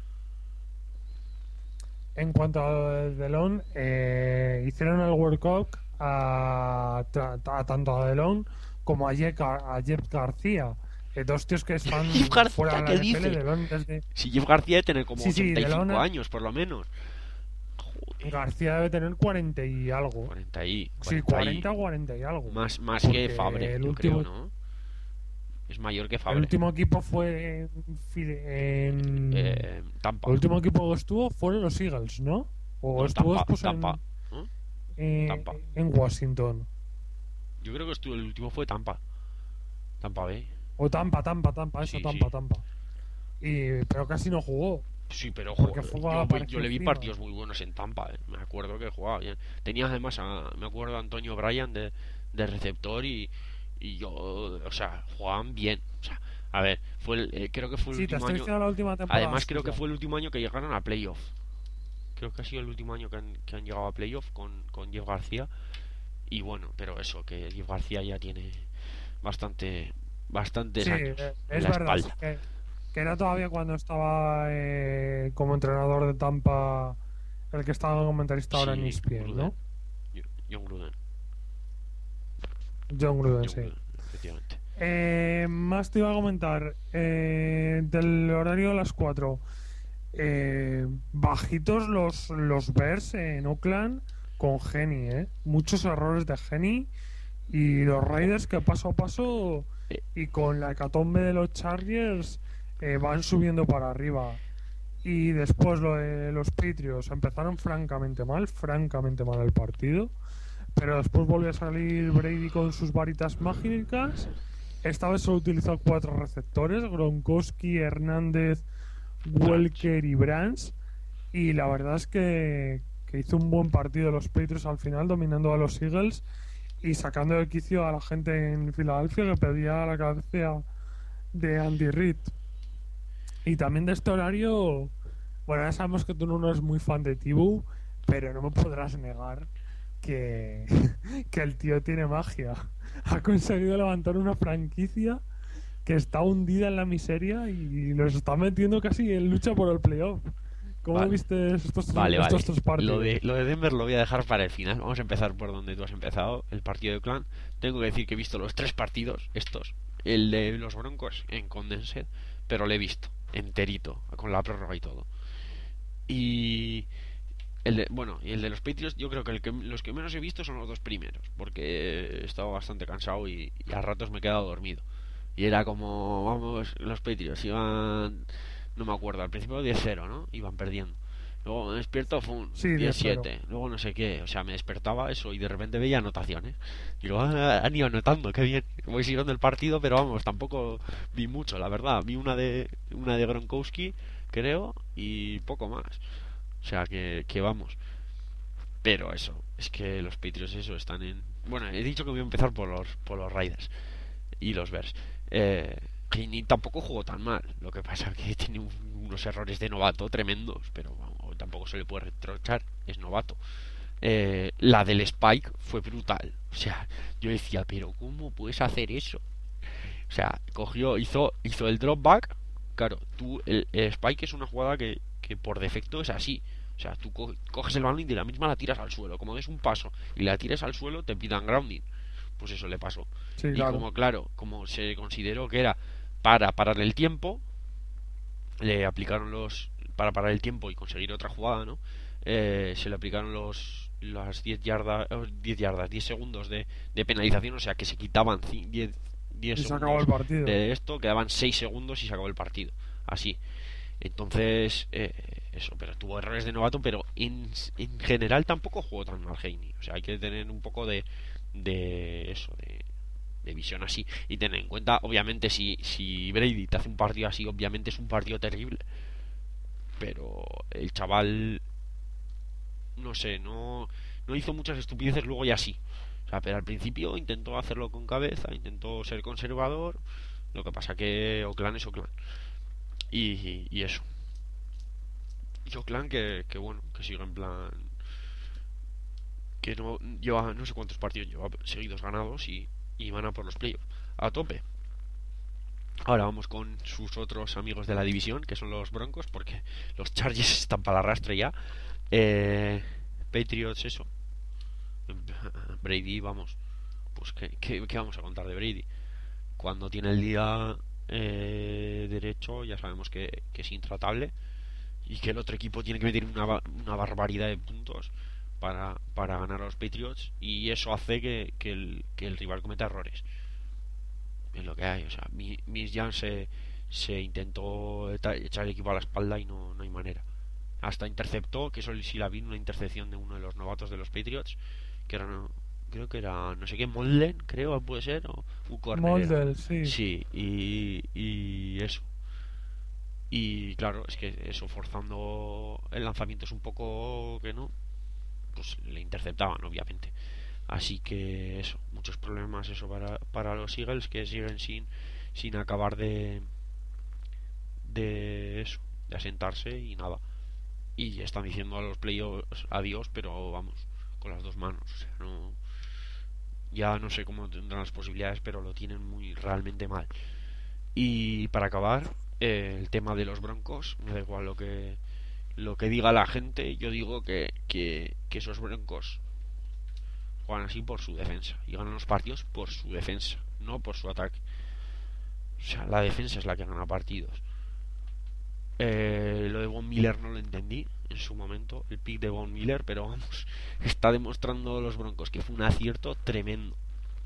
En cuanto a Delon, eh, hicieron el World Cup a, a tanto a Delon como a Jeff, a Jeff García, eh, dos tíos que están Jeff fuera García, de la ¿qué N F L. dice? Delon desde... Si Jeff García debe tener como Sí, sí, ochenta y cinco Delon, años, por lo menos. Joder. García debe tener cuarenta y algo. cuarenta y, Sí, cuarenta cuarenta y, o cuarenta y algo. más, más Porque que Fabre, el yo último, creo, ¿no? Es mayor que el Fabre. último equipo fue en, en- Eh, Tampa. el último equipo que estuvo fueron los Eagles, ¿no? O No, estuvo Tampa, después en, Tampa. ¿No? eh, Tampa. en Washington. Yo creo que estuvo, el último fue Tampa. Tampa Bay. O Tampa, Tampa, Tampa, eso, Sí, Tampa, sí. Tampa. Y, pero casi no jugó. Sí, pero Porque jo- jugaba yo, para yo le vi encima. partidos muy buenos en Tampa, eh. Me acuerdo que jugaba bien. Tenía además, a, me acuerdo a Antonio Bryan de, de receptor y, y yo, o sea, jugaban bien. O sea, a ver, fue el- eh, creo que fue el Sí, te último estoy año. diciendo la última temporada. Además, creo que suya. fue el último año que llegaron a playoff. Creo que ha sido el último año que han, que han llegado a playoff con, con Jeff García. Y bueno, pero eso, que Jeff García ya tiene bastante, bastantes Sí, años eh, en es la verdad. espalda. Que, que era todavía cuando estaba eh, como entrenador de Tampa, el que estaba como comentarista ahora en Sí, E S P N, Gruden. ¿no? John Gruden. John Gruden, John sí. Gruden, efectivamente. Eh, más te iba a comentar eh, del horario de las cuatro. Eh, bajitos los, los Bears en Oakland con Geni, ¿eh? Muchos errores de Geni y los Raiders que paso a paso Eh, y con la hecatombe de los Chargers eh, van subiendo para arriba. Y después lo de los Patriots empezaron francamente mal, francamente mal el partido, pero después volvió a salir Brady con sus varitas mágicas. Esta vez solo utilizó cuatro receptores: Gronkowski, Hernández, Welker y Brands. Y la verdad es que, que hizo un buen partido los Patriots al final, dominando a los Eagles y sacando de quicio a la gente en Filadelfia que pedía la cabeza de Andy Reid. Y también de este horario, bueno, ya sabemos que tú no eres muy fan de Tibu, pero no me podrás negar que, que el tío tiene magia. Ha conseguido levantar una franquicia que está hundida en la miseria y los está metiendo casi en lucha por el playoff. ¿Cómo Vale. viste estos, Vale, vale. estos tres partidos? Lo de, lo de Denver lo voy a dejar para el final. Vamos a empezar por donde tú has empezado, el partido de Oakland. Tengo que decir que he visto los tres partidos, estos. El de los Broncos en Condensed, pero lo he visto enterito, con la prórroga y todo. Y el de, bueno, y el de los Patriots, yo creo que, el que los que menos he visto son los dos primeros, porque he estado bastante cansado y, y a ratos me he quedado dormido. Y era como, vamos, los Patriots iban, no me acuerdo, al principio diez cero, ¿no? Iban perdiendo. Luego me despierto, fue un Sí, diez diez siete. Luego no sé qué, o sea, me despertaba eso y de repente veía anotaciones. Y luego ah, han ido anotando, qué bien. Voy siguiendo el partido, pero vamos, tampoco vi mucho, la verdad. Vi una de una de Gronkowski, creo, y poco más. O sea, que, que vamos. Pero eso, es que los Patriots eso están en... Bueno, he dicho que voy a empezar por los, por los Raiders y los Bears. Eh, Heaney tampoco jugó tan mal. Lo que pasa es que tiene un- unos errores de novato tremendos, pero vamos, tampoco se le puede reprochar, es novato. Eh, la del Spike fue brutal. O sea, yo decía, pero ¿cómo puedes hacer eso? O sea, cogió, hizo, hizo el drop back. Claro, tú, el, el Spike es una jugada que, que por defecto es así. O sea, tú co- coges el balón y de la misma la tiras al suelo. Como des un paso y la tires al suelo, te pidan grounding. Pues eso le pasó. Sí, Y claro. como, claro, como se consideró que era para parar el tiempo, le aplicaron los. Para parar el tiempo y conseguir otra jugada, ¿no? Eh, se le aplicaron los las diez yardas, eh, diez yardas, diez segundos de, de penalización, o sea que se quitaban ci- diez, diez Y se segundos acabó el partido. de esto, quedaban seis segundos y se acabó el partido. Así. Entonces, eh, eso, pero tuvo errores de novato, pero en, en general tampoco jugó tan mal Heaney. O sea, hay que tener un poco de, de eso, de, de visión así. Y tener en cuenta, obviamente, si, si Brady te hace un partido así, obviamente es un partido terrible. Pero el chaval, no sé, no, no hizo muchas estupideces luego y así. O sea, pero al principio intentó hacerlo con cabeza, intentó ser conservador. Lo que pasa que Oakland es Oakland. Y, y eso. Y Oakland que, que bueno, que siga en plan. Que no lleva no sé cuántos partidos lleva seguidos ganados y, y van a por los playoffs. A tope. Ahora vamos con sus otros amigos de la división, que son los Broncos, porque los Chargers están para el arrastre ya. Eh, Patriots, eso. Brady, vamos. Pues, ¿qué, qué, qué vamos a contar de Brady? Cuando tiene el día eh, derecho, ya sabemos que, que es intratable y que el otro equipo tiene que meter una, una barbaridad de puntos para, para ganar a los Patriots, y eso hace que, que, el, que el rival cometa errores. Es lo que hay. O sea, Miss Young se, se intentó echar el equipo a la espalda y no, no hay manera. Hasta interceptó, que eso sí la vi, una intercepción de uno de los novatos de los Patriots, que era, no, creo que era, no sé qué, Molden, creo, puede ser, o un corner. Molden, sí. Sí, y, y eso. Y claro, es que eso, forzando el lanzamiento es un poco que no, pues le interceptaban, obviamente. Así que eso, muchos problemas eso para, para los Eagles, que siguen sin, sin acabar de, de eso, de asentarse y nada. Y están diciendo a los playoffs adiós, pero vamos, con las dos manos. O sea, no, ya no sé cómo tendrán las posibilidades, pero lo tienen muy realmente mal. Y para acabar, eh, el tema de los Broncos, me da igual lo que lo que diga la gente, yo digo que, que, que esos Broncos juegan así por su defensa y ganan los partidos por su defensa, no por su ataque. O sea, la defensa es la que gana partidos. Eh, lo de Von Miller no lo entendí en su momento, el pick de Von Miller, pero vamos, está demostrando los Broncos que fue un acierto tremendo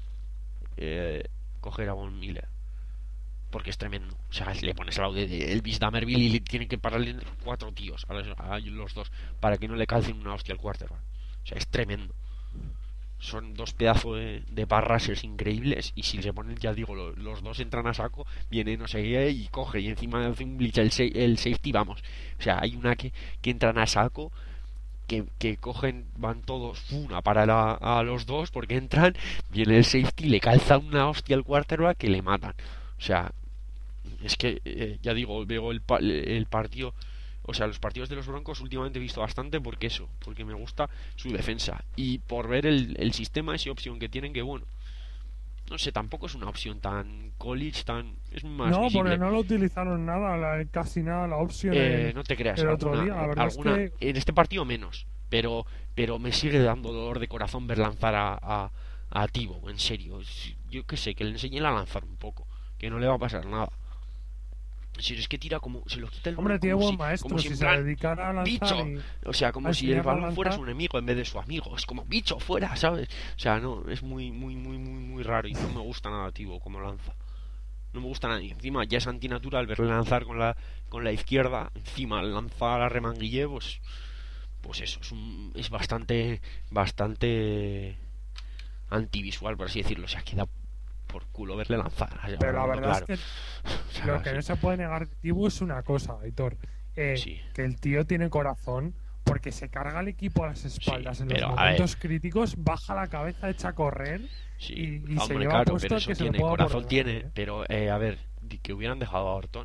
eh, coger a Von Miller, porque es tremendo. O sea, le pones al lado de Elvis Damerville y le tienen que pararle cuatro tíos a los, a los dos para que no le calcen una hostia al quarterback. O sea, es tremendo. Son dos pedazos de, de parrasers increíbles, y si se ponen, ya digo, los, los dos entran a saco, viene no sé qué y coge, y encima hace un blitz el, el safety, vamos. O sea, hay una que, que entran a saco, que, que cogen, van todos una para la, a los dos, porque entran, viene el safety, le calza una hostia al quarterback que le matan. O sea, es que, eh, ya digo, veo el, el partido. O sea, los partidos de los Broncos últimamente he visto bastante porque eso, porque me gusta su defensa y por ver el, el sistema, esa opción que tienen, que bueno, no sé, tampoco es una opción tan college, tan, es más no, visible. Porque no lo utilizaron nada, la, casi nada la opción eh, el, no te creas, el alguna, otro día, la verdad alguna, es que... en este partido menos, pero pero me sigue dando dolor de corazón ver lanzar a, a, a Tibo, en serio. Yo que sé, que le enseñen a lanzar un poco, que no le va a pasar nada. Si es que tira como, se lo quita el Hombre, tiene buen si, maestro, como si, si en se plan, dedicara a lanzar bicho, y... o sea, como a si el enseñar a balón fuera lanzar. su enemigo en vez de su amigo. Es como, bicho, fuera, ¿sabes? O sea, no, es muy, muy, muy, muy, muy raro, y no me gusta nada, tío, como lanza. No me gusta nada, y encima ya es antinatural verle lanzar con la con la izquierda, encima lanza la remanguille, pues pues eso, es un, es bastante bastante antivisual, por así decirlo. O sea, queda por culo verle lanzar. O sea, Pero la verdad claro. es que O sea, lo que sí. no se puede negar de Tibu es una cosa, Aitor, eh, Sí. que el tío tiene corazón, porque se carga al equipo a las espaldas Sí, en los pero, a momentos ver. críticos, baja la cabeza, echa a correr Sí, y, y se hombre, lleva claro, puesto pero el eso que se lo tiene, pueda corazón por tiene, delante, ¿eh? pero eh, a ver, di- que hubieran dejado a Orton.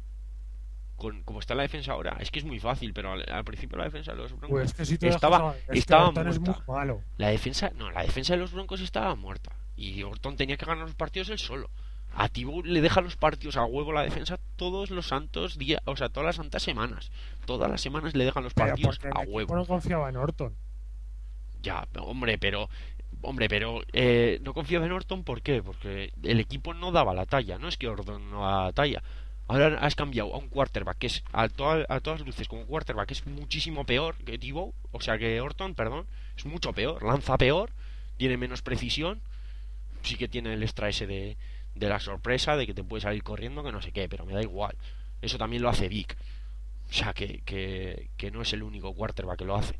Con, como está la defensa ahora, es que es muy fácil, pero al, al principio la defensa de los Broncos Pues es que si tú estaba, dejas a- es estaba que Orton es muy muerta. malo. La defensa, no, la defensa de los Broncos estaba muerta. Y Orton tenía que ganar los partidos él solo. A Tibu le deja los partidos a huevo la defensa todos los santos días, o sea, todas las santas semanas. Todas las semanas le dejan los Pero partidos porque el a equipo huevo. no confiaba en Orton. Ya, hombre, pero hombre, pero eh, no confiaba en Orton, ¿por qué? Porque el equipo no daba la talla. No es que Orton no daba la talla. Ahora has cambiado a un quarterback que es a, to a todas luces como un quarterback que es muchísimo peor que Tibo, o sea que Orton, perdón, es mucho peor, lanza peor, tiene menos precisión, sí que tiene el extra ese de, de la sorpresa, de que te puede salir corriendo, que no sé qué, pero me da igual. Eso también lo hace Vic, o sea que, que, que no es el único quarterback que lo hace.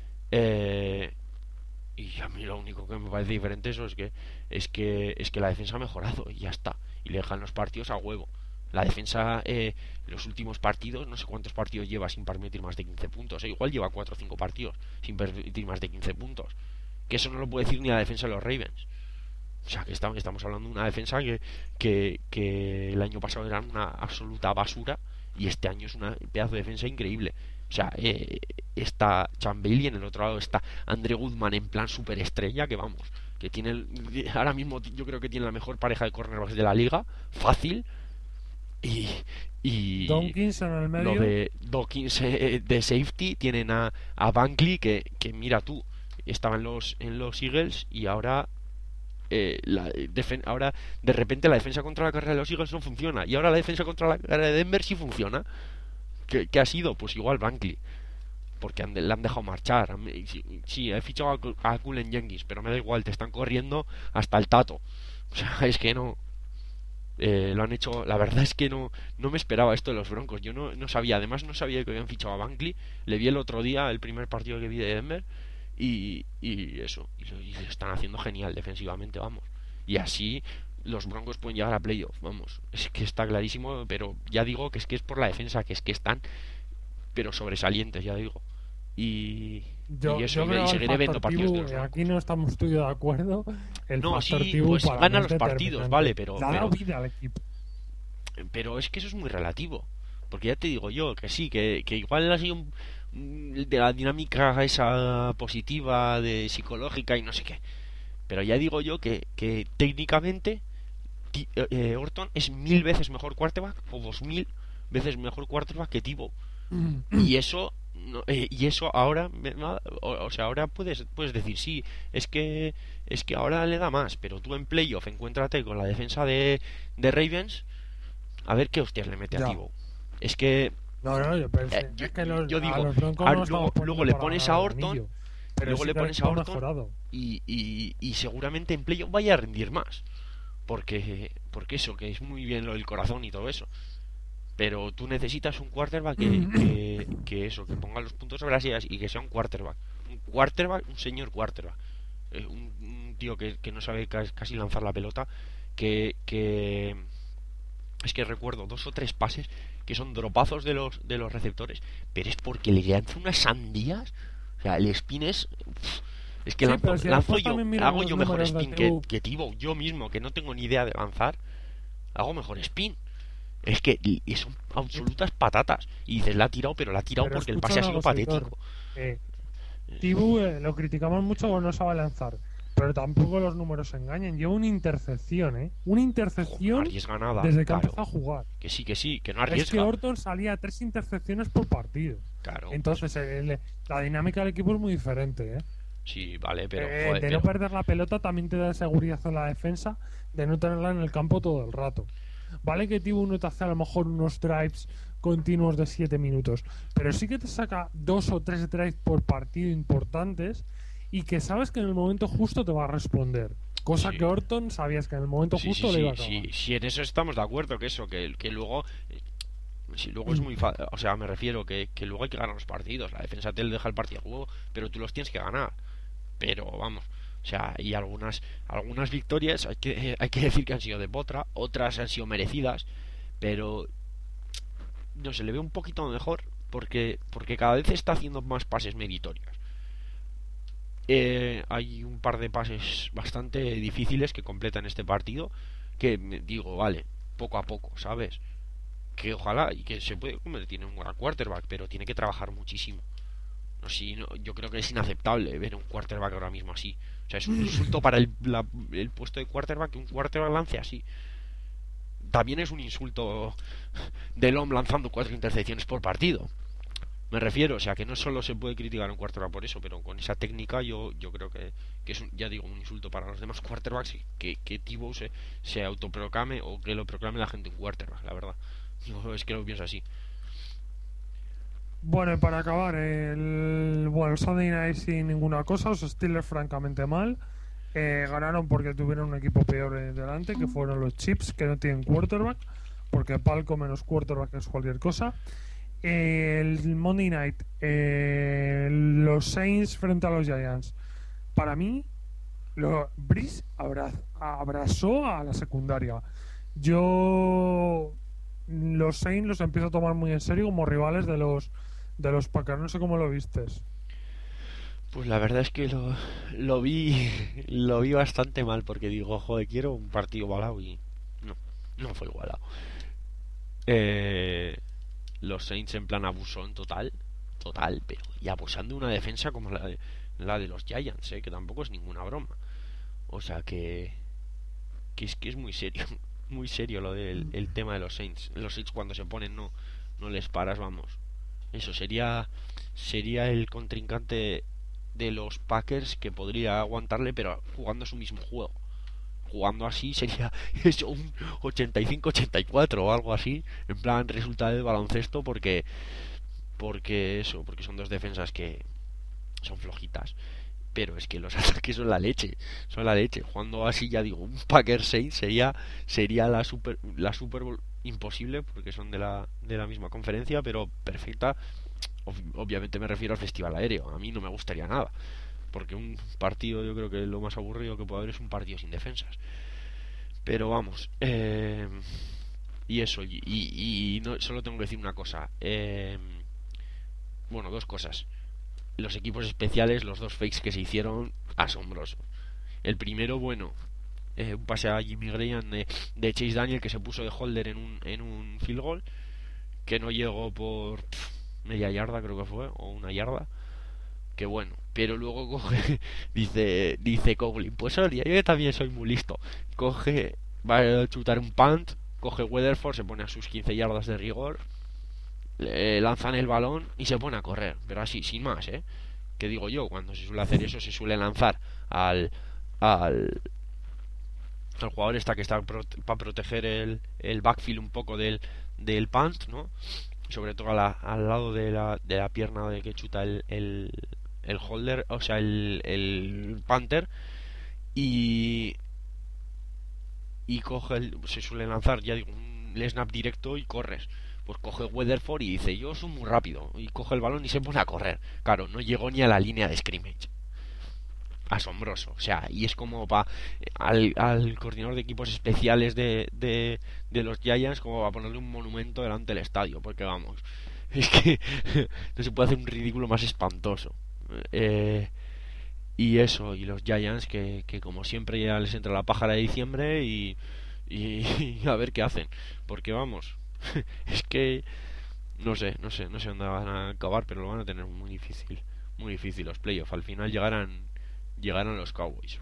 Eh, y a mí lo único que me parece diferente eso es que es que es que la defensa ha mejorado y ya está, y le dejan los partidos a huevo. La defensa, eh, los últimos partidos, no sé cuántos partidos lleva sin permitir más de quince puntos. Eh, igual lleva cuatro o cinco partidos sin permitir más de quince puntos. Que eso no lo puede decir ni la defensa de los Ravens. O sea, que estamos, estamos hablando de una defensa que, que, que el año pasado era una absoluta basura, y este año es una pedazo de defensa increíble. O sea, eh, está Chambelli, y en el otro lado está Andre Goodman en plan superestrella, que vamos, que tiene el, ahora mismo yo creo que tiene la mejor pareja de cornerbacks de la liga, fácil. Y, y Dawkins en el medio. lo de Dawkins eh, de safety, tienen a, a Bankley que, que mira tú, estaba en los, en los Eagles y ahora eh, la defen- ahora de repente la defensa contra la carrera de los Eagles no funciona y ahora la defensa contra la carrera de Denver sí funciona. ¿Qué, qué ha sido? Pues igual Bankley, porque han, le han dejado marchar. Sí, sí, he fichado a, a Cullen Jenkins, pero me da igual, te están corriendo hasta el tato. O sea, es que no. Eh, lo han hecho. La verdad es que no, no me esperaba esto de los Broncos. Yo no, no sabía, además no sabía que habían fichado a Bankley. Le vi el otro día, el primer partido que vi de Denver. Y, y eso. Y lo, y lo están haciendo genial defensivamente, vamos. Y así los Broncos pueden llegar a playoff, vamos. Es que está clarísimo, pero ya digo que es que es por la defensa, que es que están, pero sobresalientes, ya digo. Y, Yo, y eso, yo y, creo y el seguiré viendo factor partidos de Tibu, los eh, Broncos. aquí no estamos tú y yo de acuerdo. El No, factor sí, Tibu pues para gana mí es los partidos, vale, pero, le ha dado pero vida al equipo. pero es que eso es muy relativo. Porque ya te digo yo que sí, que, que igual ha sido un- un- de la dinámica esa positiva, de psicológica y no sé qué. Pero ya digo yo que, que técnicamente Ti- eh, eh, Orton es mil veces mejor quarterback o dos mil veces mejor quarterback que Tibo. Y eso no- eh, y eso ahora me- no, o, o sea, ahora puedes puedes decir sí, es que es que ahora le da más, pero tú en playoff encuéntrate con la defensa de, de Ravens, a ver qué hostias le mete a Ya. Tibo. Es que No, no, yo pensé, eh, yo, es que los, yo a digo, los Broncos ah, no estamos luego, poniendo luego le para pones ganar a el Orton, anillo, pero luego sí le que el pones a equipo ha Orton mejorado. y, y, y seguramente en playoff vaya a rendir más. Porque, porque eso, que es muy bien lo del corazón y todo eso. Pero tú necesitas un quarterback que, que, que eso, que ponga los puntos sobre las sillas y que sea un quarterback. Un quarterback, un señor quarterback. Eh, un, un tío que, que no sabe casi lanzar la pelota. Que, que es que recuerdo dos o tres pases que son dropazos de los, de los receptores, pero es porque le lanza unas sandías. O sea, el spin es. Uf, es que Sí, lanzo, pero si lanzo después yo, también miras hago los yo mejor números de spin que, Tibu. que Tibo, yo mismo, que no tengo ni idea de lanzar, hago mejor spin. Es que y son absolutas patatas. Y dices, la ha tirado, pero la ha tirado Pero porque el escucha pase ha una sido cosa, patético. eh, Tibu eh, lo criticamos mucho porque no sabe lanzar, pero tampoco los números engañan. Lleva una intercepción, ¿eh? Una No intercepción arriesga nada, desde que claro. empezó a jugar. Que sí, que sí, que no Es que arriesga. Orton salía a tres intercepciones por partido. Claro. Entonces, el- la dinámica del equipo es muy diferente, ¿eh? Sí, vale, pero Eh, joder, de pero- no perder la pelota también te da seguridad en la defensa, de no tenerla en el campo todo el rato. Vale que Tibu no te hace a lo mejor unos drives continuos de siete minutos, pero sí que te saca dos o tres drives por partido importantes y que sabes que en el momento justo te va a responder. Cosa Sí. que Orton sabías que en el momento Sí, justo sí, le sí, iba a acabar. sí, sí, en eso estamos de acuerdo, que eso, que, que luego eh, si luego es muy fácil, o sea, me refiero que, que luego hay que ganar los partidos, la defensa te deja el partido a juego, pero tú los tienes que ganar. Pero vamos, o sea, y algunas algunas victorias hay que hay que decir que han sido de potra, otras han sido merecidas, pero no se le ve un poquito mejor porque porque cada vez está haciendo más pases meritorios. Eh, hay un par de pases bastante difíciles que completan este partido que me digo, vale, poco a poco, ¿sabes? Que ojalá y que se puede convertir en un gran quarterback, pero tiene que trabajar muchísimo. No, sí, no, yo creo que es inaceptable ver un quarterback ahora mismo así. O sea, es un insulto para el, la- el puesto de quarterback que un quarterback lance así. También es un insulto de Lom lanzando cuatro intercepciones por partido. Me refiero, o sea, que no solo se puede criticar a un quarterback por eso, pero con esa técnica yo, yo creo que, que es, un, ya digo, un insulto para los demás quarterbacks que, que Tibo se, se autoproclame o que lo proclame la gente un quarterback, la verdad. Yo es que lo pienso así. Bueno, y para acabar, el, bueno, el Sunday Night sin ninguna cosa, los Steelers francamente mal. Eh, ganaron porque tuvieron un equipo peor eh, delante, que fueron los Chiefs, que no tienen quarterback, porque Palco menos quarterback es cualquier cosa. Eh, el Monday Night, eh, los Saints frente a los Giants. Para mí, lo, Breeze abra- abrazó a la secundaria. Yo los Saints los empiezo a tomar muy en serio como rivales de los de los Packers. No sé cómo lo vistes. Pues la verdad es que lo, lo vi lo vi bastante mal porque digo, joder, quiero un partido igualado y no, no fue igualado. Eh, los Saints en plan abusón total, total, pero y abusando de una defensa como la de, la de los Giants, eh, que tampoco es ninguna broma. O sea que que es que es muy serio, muy serio lo del el tema de los Saints. Los Saints cuando se ponen no, no les paras, vamos. Eso sería sería el contrincante de los Packers que podría aguantarle, pero jugando su mismo juego. Jugando así sería eso, un ochenta y cinco ochenta y cuatro o algo así, en plan resultado del baloncesto, porque porque eso, porque son dos defensas que son flojitas. Pero es que los ataques son la leche, son la leche. Jugando así, ya digo, un Packers seis sería sería la super la Super Bowl imposible, porque son de la de la misma conferencia, pero perfecta. Ob- obviamente me refiero al festival aéreo. A mí no me gustaría nada, porque un partido, yo creo que lo más aburrido que puede haber es un partido sin defensas. Pero vamos, eh, y eso, y, y, y no, solo tengo que decir una cosa. Eh, bueno, dos cosas. Los equipos especiales, los dos fakes que se hicieron, asombrosos. El primero, bueno, eh, un pase a Jimmy Graham de, de Chase Daniel, que se puso de holder en un, en un field goal, que no llegó por pff, media yarda, creo que fue, o una yarda. Que bueno, pero luego coge, dice, dice Coughlin, pues oye, yo también soy muy listo. Coge, va a chutar un punt, coge Weatherford, se pone a sus quince yardas de rigor, le lanzan el balón y se pone a correr, pero así, sin más, ¿eh? Que digo yo, cuando se suele hacer eso, se suele lanzar al al, al jugador esta que está prote- para proteger el, el backfield un poco del, del punt, ¿no? Sobre todo a la- al lado de la, de la pierna de que chuta el, el, el holder, o sea, el, el punter, y y coge el, se suele lanzar, ya digo, un snap directo y corres. Pues coge Weatherford y dice, yo soy muy rápido, y coge el balón y se pone a correr. Claro, no llegó ni a la línea de scrimmage. Asombroso, o sea, y es como para al, al coordinador de equipos especiales de, de, de los Giants, como para ponerle un monumento delante del estadio, porque vamos, es que no se puede hacer un ridículo más espantoso. eh, y eso, y los Giants que, que como siempre ya les entra la pájara de diciembre, y, y, y a ver qué hacen, porque vamos, es que no sé, no sé, no sé dónde van a acabar, pero lo van a tener muy difícil, muy difícil los playoffs. Al final llegarán llegarán los Cowboys.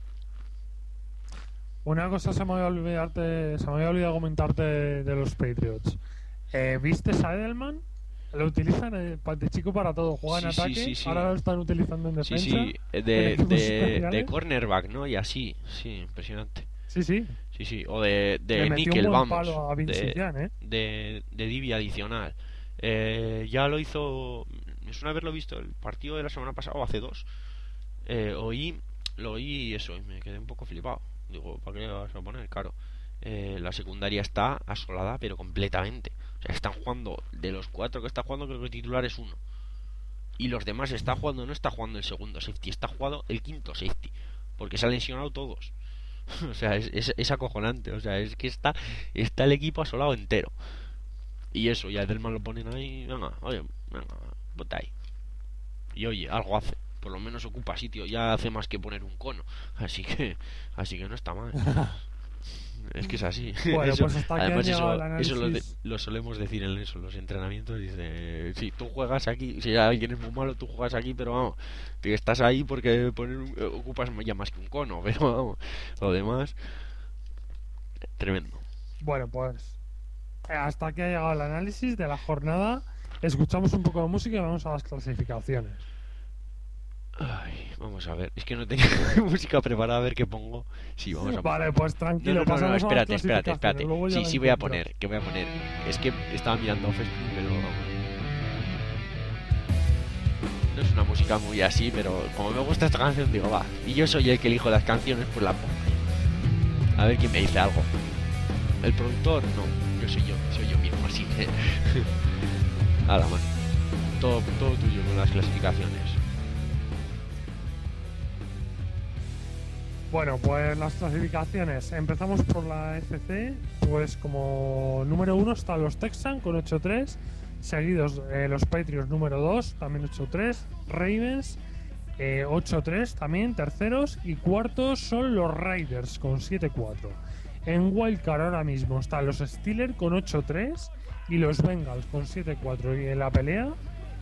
Una cosa se me había olvidarte, se me había olvidado comentarte de, de los Patriots. Eh, ¿Viste a Edelman? Lo utilizan eh, pa- de chico para todo. Juega en Sí, sí, ataque, sí, sí. ahora lo están utilizando en Sí, defensa. sí, en de, equipos de, especiales. de cornerback, ¿no? Y así, sí, impresionante. Sí, sí. Sí, sí, o de, Le de metió níquel, un buen vamos, palo a Vince de, Young, ¿eh? de, de Divi adicional. Eh, ya lo hizo, me suena haberlo visto el partido de la semana pasada o hace dos. Eh, oí, lo oí y eso, y me quedé un poco flipado. Digo, ¿para qué le vas a poner? Claro, eh, la secundaria está asolada, pero completamente. O sea, están jugando, de los cuatro que está jugando, creo que el titular es uno. Y los demás está jugando, no está jugando el segundo safety, está jugando el quinto safety, porque se han lesionado todos. O sea, es, es, es acojonante. O sea, es que está, está el equipo asolado entero. Y eso, y a Edelman lo ponen ahí, venga, oye, venga, ponte ahí. Y oye, algo hace. Por lo menos ocupa sitio, ya hace más que poner un cono. Así que, así que no está mal. Es que es así. Bueno, Eso, pues hasta aquí además han llegado eso, el eso lo, de- análisis. lo solemos decir en eso, en los entrenamientos. Dice, si tú juegas aquí, si alguien es muy malo, tú juegas aquí, pero vamos, que estás ahí porque poner un- eh, ocupas ya más que un cono, pero vamos, lo demás, tremendo. Bueno, pues eh, hasta aquí ha llegado el análisis de la jornada. Escuchamos un poco de música y vamos a las clasificaciones. Ay, vamos a ver, es que no tenía música preparada, a ver qué pongo. Sí, vamos a Vale, pues No, tranquilo, no, no, no, pasamos a las espérate, espérate, clasificaciones, espérate. luego ya Sí, la sí voy a encuentro. poner, que voy a poner. Es que estaba mirando Offspring, pero no es una música muy así, pero como me gusta esta canción, digo, va. Y yo soy el que elijo las canciones, pues la pongo. A ver quién me dice algo. El productor, no, yo soy yo, soy yo mismo, así que... A la mano. Todo, todo tuyo con las clasificaciones. Bueno, pues las clasificaciones. Empezamos por la F C. Pues como número uno están los Texans con ocho tres. Seguidos eh, los Patriots número dos, también ocho tres. Ravens eh, ocho tres también, terceros. Y cuartos son los Raiders con siete cuatro. En Wildcard ahora mismo están los Steelers con ocho tres y los Bengals con siete cuatro. Y en la pelea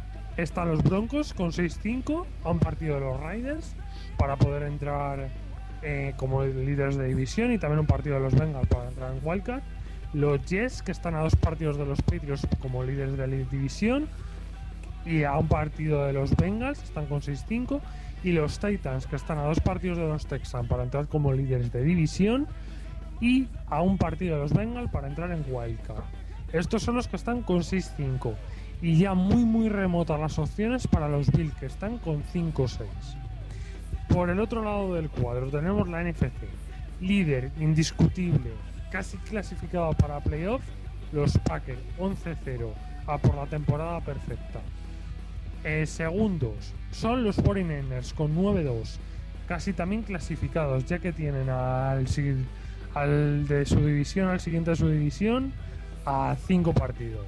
están los Broncos con seis cinco. Han partido de los Raiders para poder entrar eh, como líderes de división, y también un partido de los Bengals para entrar en Wildcard. Los Jets, que están a dos partidos de los Patriots como líderes de la división, y a un partido de los Bengals, están con seis cinco. Y los Titans, que están a dos partidos de los Texans para entrar como líderes de división, y a un partido de los Bengals para entrar en Wildcard. Estos son los que están con seis cinco. Y ya muy muy remotas las opciones para los Bills, que están con cinco seis. Por el otro lado del cuadro tenemos la N F C. Líder indiscutible, casi clasificado para playoff, los Packers once cero, a por la temporada perfecta. Eh, segundos son los cuarenta y nueve ers con nueve dos, casi también clasificados, ya que tienen al, al de su división, al siguiente de su división, a cinco partidos.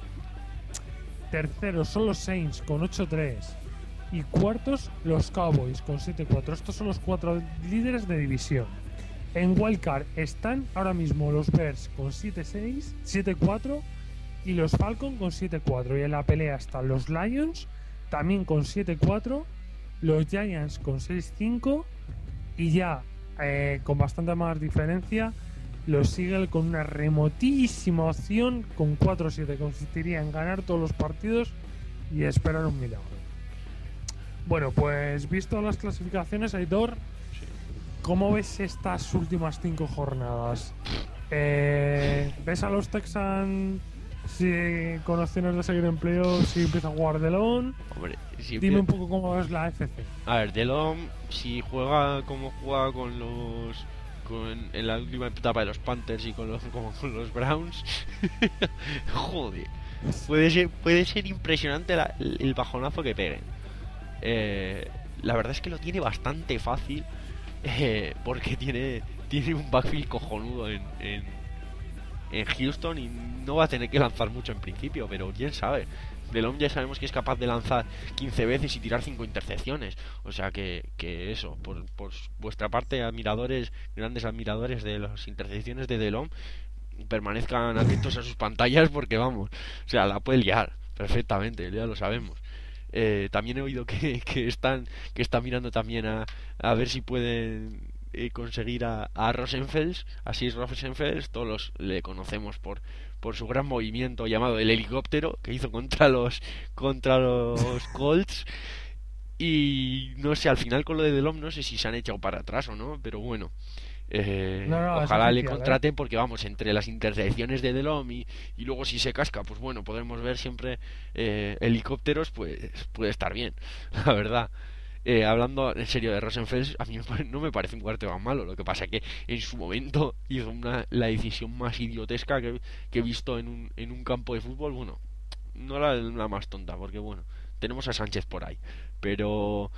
Terceros son los Saints con ocho tres, y cuartos los Cowboys con siete cuatro. Estos son los cuatro líderes de división. En Wildcard están ahora mismo los Bears con siete seis, siete cuatro, y los Falcons con siete cuatro. Y en la pelea están los Lions también con siete cuatro, los Giants con seis cinco, y ya eh, con bastante más diferencia los Eagles con una remotísima opción con cuatro siete. Consistiría en ganar todos los partidos y esperar un milagro. Bueno, pues visto las clasificaciones, Aitor, ¿cómo ves estas últimas cinco jornadas? Eh, ¿Ves a los Texans si con opciones de seguir en playoffs, si empieza a jugar Delon? Hombre, si dime empie- un poco cómo ves la F C. A ver, Delon, si juega como juega con los... Con, en la última etapa de los Panthers y con los, como con los Browns, joder, puede ser, puede ser impresionante la, el bajonazo que peguen. Eh, la verdad es que lo tiene bastante fácil, eh, porque tiene, tiene un backfield cojonudo en, en, en Houston, y no va a tener que lanzar mucho en principio, pero quién sabe. Delon ya sabemos que es capaz de lanzar quince veces y tirar cinco intercepciones. O sea que, que eso, por, por vuestra parte, admiradores, grandes admiradores de las intercepciones de Delon, permanezcan atentos a sus pantallas, porque vamos, o sea, la puede liar perfectamente, ya lo sabemos. Eh, también he oído que, que están que están mirando también a, a ver si pueden eh, conseguir a, a Rosenfels, así es Rosenfels, todos los, le conocemos por por su gran movimiento llamado el helicóptero que hizo contra los contra los Colts. Y no sé, al final con lo de Delon no sé si se han echado para atrás o no, pero bueno, eh, No, no, es ojalá le oficial, contraten, ¿eh? Porque vamos, entre las intercepciones de Delon y, y luego si se casca, pues bueno, podremos ver siempre eh, helicópteros, pues puede estar bien, la verdad. Eh, hablando en serio de Rosenfels, a mí no me parece un quarterback malo. Lo que pasa es que en su momento hizo una, la decisión más idiotesca que, que he visto en un, en un campo de fútbol. Bueno, no la, la más tonta, porque bueno, tenemos a Sánchez por ahí, pero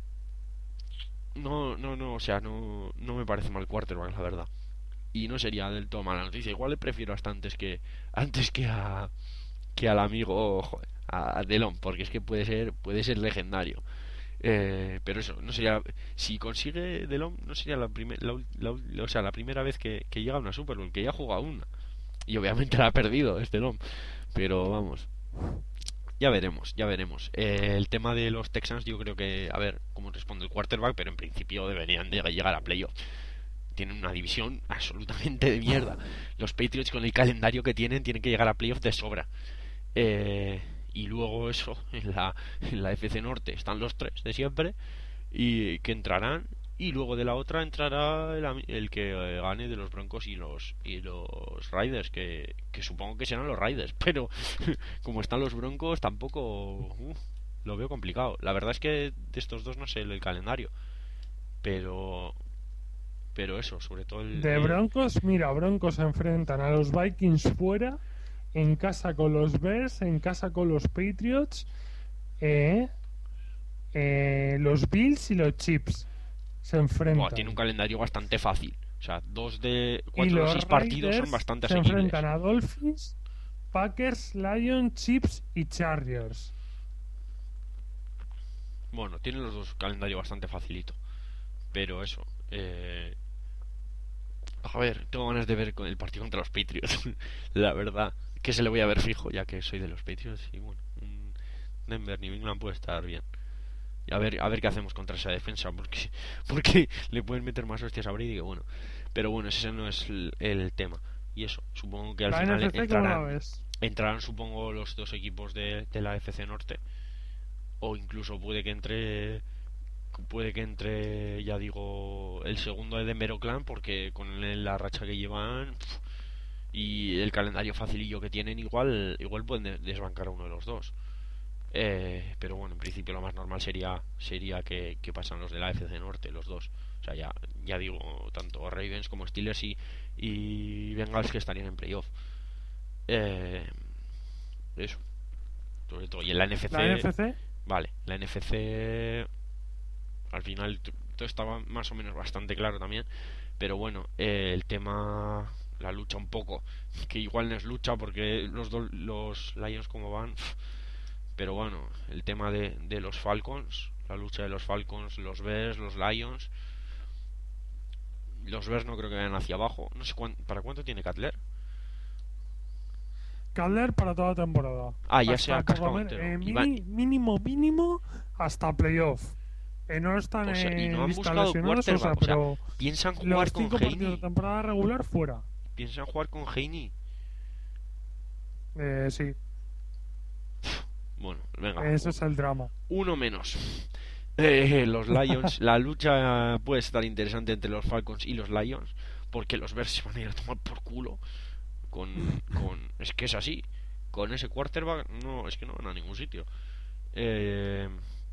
no, no, no, o sea, no, no me parece mal quarterback, la verdad. Y no sería del todo mala noticia. Igual le prefiero hasta antes que antes que a que al amigo, joder, a Delon, porque es que puede ser puede ser legendario. Eh, pero eso, no sería, si consigue Delon, no sería la, primer, la, la, o sea, la primera vez que, que llega a una Super Bowl, que ya ha jugado una, y obviamente la ha perdido, es Delon, pero vamos, ya veremos, ya veremos. Eh, el tema de los Texans, yo creo que, a ver cómo responde el quarterback, pero en principio deberían de llegar a playoff. Tienen una división absolutamente de mierda. Los Patriots, con el calendario que tienen, tienen que llegar a playoff de sobra. Eh, y luego eso, en la, en la F C Norte están los tres de siempre, y que entrarán, y luego de la otra entrará el, el que eh, gane de los Broncos y los y los Raiders, que, que supongo que serán los Raiders, pero como están los Broncos tampoco uh, lo veo complicado. La verdad es que de estos dos no sé el, el calendario, pero pero eso, sobre todo el de el... Broncos, mira, Broncos se enfrentan a los Vikings fuera, en casa con los Bears, en casa con los Patriots, eh, eh, los Bills y los Chiefs se enfrentan. Buah, tiene un calendario bastante fácil. O sea, dos de cuatro y de los seis partidos son bastante se asequibles. enfrentan a Dolphins, Packers, Lions, Chiefs y Chargers. Bueno, tienen los dos calendario bastante facilito. Pero eso, eh... a ver, tengo ganas de ver con el partido contra los Patriots. La verdad, que se le voy a ver fijo, ya que soy de los Patriots. Y bueno, un Denver New England puede estar bien. Y a ver, a ver qué hacemos contra esa defensa, porque, porque le pueden meter más hostias a Brady que bueno. Pero bueno, ese no es el, el tema. Y eso, supongo que al La final N F C, ¿cómo la entrarán, ves? entrarán supongo los dos equipos de, de la F C Norte. O incluso puede que entre puede que entre, ya digo, el segundo de Denver o Clan, porque con la racha que llevan pf, y el calendario facilillo que tienen, igual igual pueden desbancar a uno de los dos. Eh, pero bueno, en principio lo más normal sería sería que, que pasan los de la F C Norte, los dos. O sea, ya, ya digo, tanto Ravens como Steelers y, y Bengals que estarían en playoff. Eh, eso, sobre todo. Y en la La N F C, N F C, vale, la N F C al final t- todo estaba más o menos bastante claro también. Pero bueno, eh, el tema, la lucha un poco, que igual no es lucha porque los, do- los Lions como van. Pf, pero bueno, el tema de, de los Falcons, la lucha de los Falcons, los Bears, los Lions. Los Bears no creo que vayan hacia abajo. No sé cuán- para cuánto tiene Cutler. Calder para toda la temporada. Ah, ya se Hasta ha por lo cascado menos, entero. eh, Y, va- mini- mínimo, mínimo, hasta playoff. Eh, no están o sea, y no en han lista buscado lesionados, o sea, quarterback. O sea, pero piensan jugar los con cinco partidos de Heine. temporada regular fuera. Piensan jugar con Heine. Eh, sí, Bueno, venga, ese es el drama. uno menos. Eh, los Lions, la lucha puede estar interesante entre los Falcons y los Lions, porque los Bears se van a ir a tomar por culo con, con es que es así, con ese quarterback no, es que no van a ningún sitio. Eh,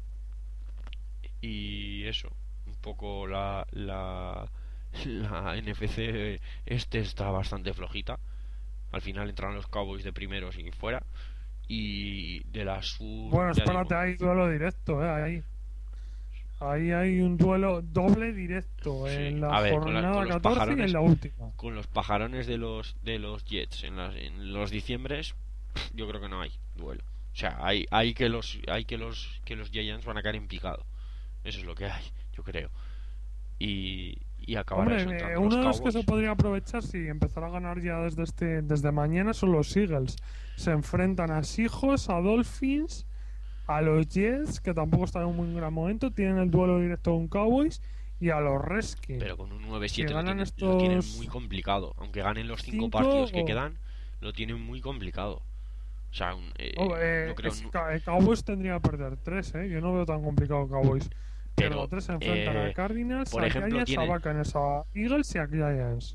y eso, un poco la, la la N F C este está bastante flojita. Al final entran los Cowboys de primeros y fuera. Y de la sur, Bueno, ya digo, espérate, hay duelo directo, eh, ahí. Ahí hay un duelo doble directo sí, en a la ver, con, la- con jornada los catorce y en pajarones, la última. con los pajarones de los de los Jets en, las, en los diciembres, yo creo que no hay duelo. O sea, hay, hay que los hay que los que los Giants van a caer en picado. Eso es lo que hay, yo creo. Y, y acabará Hombre, eso eh, entrando los uno de los que se Cowboys. podría aprovechar si empezar a ganar ya desde este desde mañana son los Eagles. Se enfrentan a Seahawks, a Dolphins, a los Jets, que tampoco están en un muy gran momento, tienen el duelo directo con Cowboys, y a los Redskins. Pero con un nueve Si siete lo ganan tienen, lo tienen estos muy complicado. Aunque ganen los cinco cinco, partidos que o- quedan, lo tienen muy complicado. O sea, un- eh, oh, eh, no creo. es- nu- Ca- eh, Cowboys tendría que perder tres, ¿eh? Yo no veo tan complicado Cowboys. Pierda Pero, tres, se enfrentan a eh, Cardinals, por a ejemplo, Giants, a tiene. Buccaneers, a Eagles y a Giants.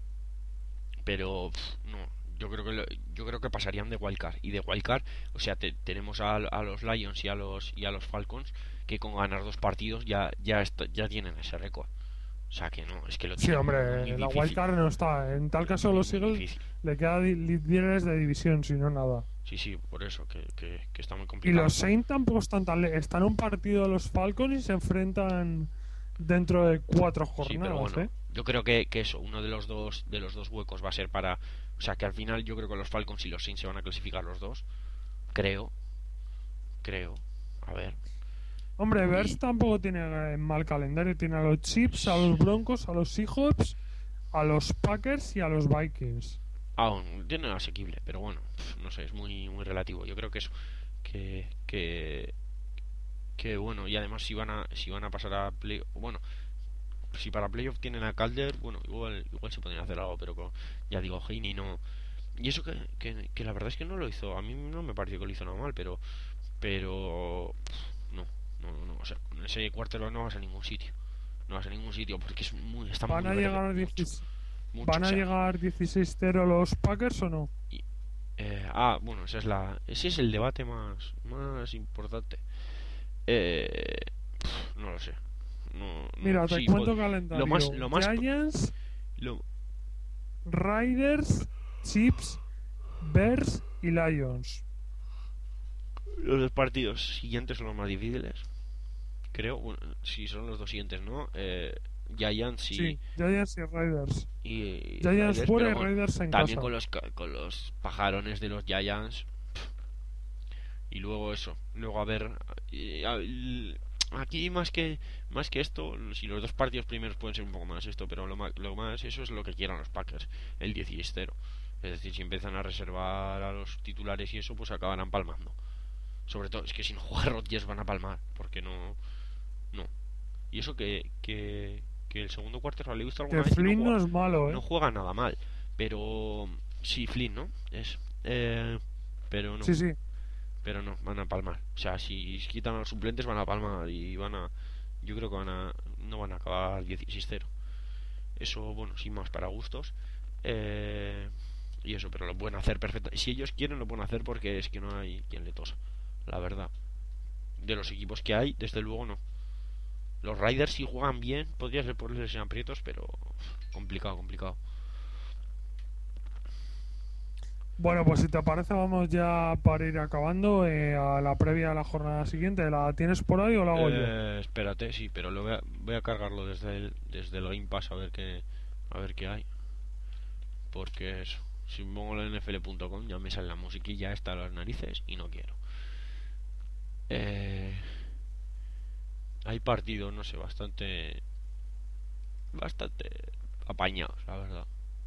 Pero pf, no, yo creo que lo- yo creo que pasarían de wildcard y de wildcard, o sea, te- tenemos a, a los Lions y a los y a los Falcons que con ganar dos partidos ya ya est- ya tienen ese récord. O sea, que no, es que lo Sí, tienen muy hombre, la difícil, wildcard no está. En tal caso, muy, los muy Eagles difícil. le queda di- líderes de división, si no nada. Sí, sí, por eso que, que, que está muy Y complicado. los Saints tampoco están tan. le- Están un partido de los Falcons y se enfrentan dentro de cuatro Sí, pero jornadas, bueno, ¿eh? yo creo que, que eso, uno de los dos de los dos huecos va a ser para, o sea, que al final yo creo que los Falcons y los Saints se van a clasificar los dos. Creo, creo. A ver. Hombre, Bears Y tampoco tiene eh, mal calendario. Tiene a los Chiefs, a los Broncos, a los Seahawks, a los Packers y a los Vikings. aún tiene asequible, pero bueno, pf, no sé, es muy muy relativo. Yo creo que eso, que que que bueno, y además si van a si van a pasar a play, bueno, si para playoff tienen a Calder, bueno, igual igual se podrían hacer algo, pero co- ya digo, Heine no. Y eso que, que, que la verdad es que no lo hizo, a mí no me pareció que lo hizo nada mal, pero pero pf, no, no, no, no, o sea, con ese quarterback no vas a ningún sitio. No vas a ningún sitio porque es muy está ¿Van muy a verde, llegar a mucho, dieciséis, mucho, ¿van o a sea, llegar dieciséis cero los Packers o no? y- eh, ah, bueno, esa es la ese es el debate más más importante. Eh, pf, no lo sé. No, Mira, no, te sí, cuento pod- calendario. lo más lo más Giants, lo, Raiders, Chiefs, Bears y Lions. los dos partidos siguientes son los más difíciles, creo. Bueno, si son los dos siguientes, ¿no? Eh, Giants y, Sí, Giants y Raiders. y, y Giants Raiders, fuera y pero bueno, Raiders en también casa. con los ca- con los pajarones de los Giants. Y luego eso, luego a ver, eh, a- el- aquí más que más que esto, si los dos partidos primeros pueden ser un poco más esto, pero lo más, lo más eso es lo que quieran los Packers, el dieciséis cero. Es decir, si empiezan a reservar a los titulares y eso, pues acabarán palmando. O Sobre todo, es que si no juega Rodgers van a palmar, porque no, no. Y eso que, que, que el segundo quarterback le he visto alguna Que vez y no Flynn juega, no es malo, no ¿eh? juega nada mal, pero sí, Flynn, ¿no? Es, eh, pero no, Sí, sí. pero no, van a palmar. O sea, si quitan a los suplentes van a palmar y van a, yo creo que van a, no van a acabar dieciséis cero. Eso, bueno, sin más para gustos. Eh, y eso, pero lo pueden hacer perfectamente. Si ellos quieren, lo pueden hacer porque es que no hay quien le tosa. La verdad. De los equipos que hay, desde luego no. Los Riders si juegan bien, podría ser por les sean prietos, pero complicado, complicado. Bueno, pues si te parece, vamos ya para ir acabando eh, a la previa de la jornada siguiente. ¿La tienes por ahí o la hago yo? Eh, espérate, sí, pero lo voy a, voy a cargarlo desde el, desde el Game Pass a ver qué, a ver qué hay. Porque eso, si pongo el N F L punto com ya me sale la musiquilla esta a las narices y no quiero. Eh, hay partidos, no sé, bastante, bastante apañados, la verdad.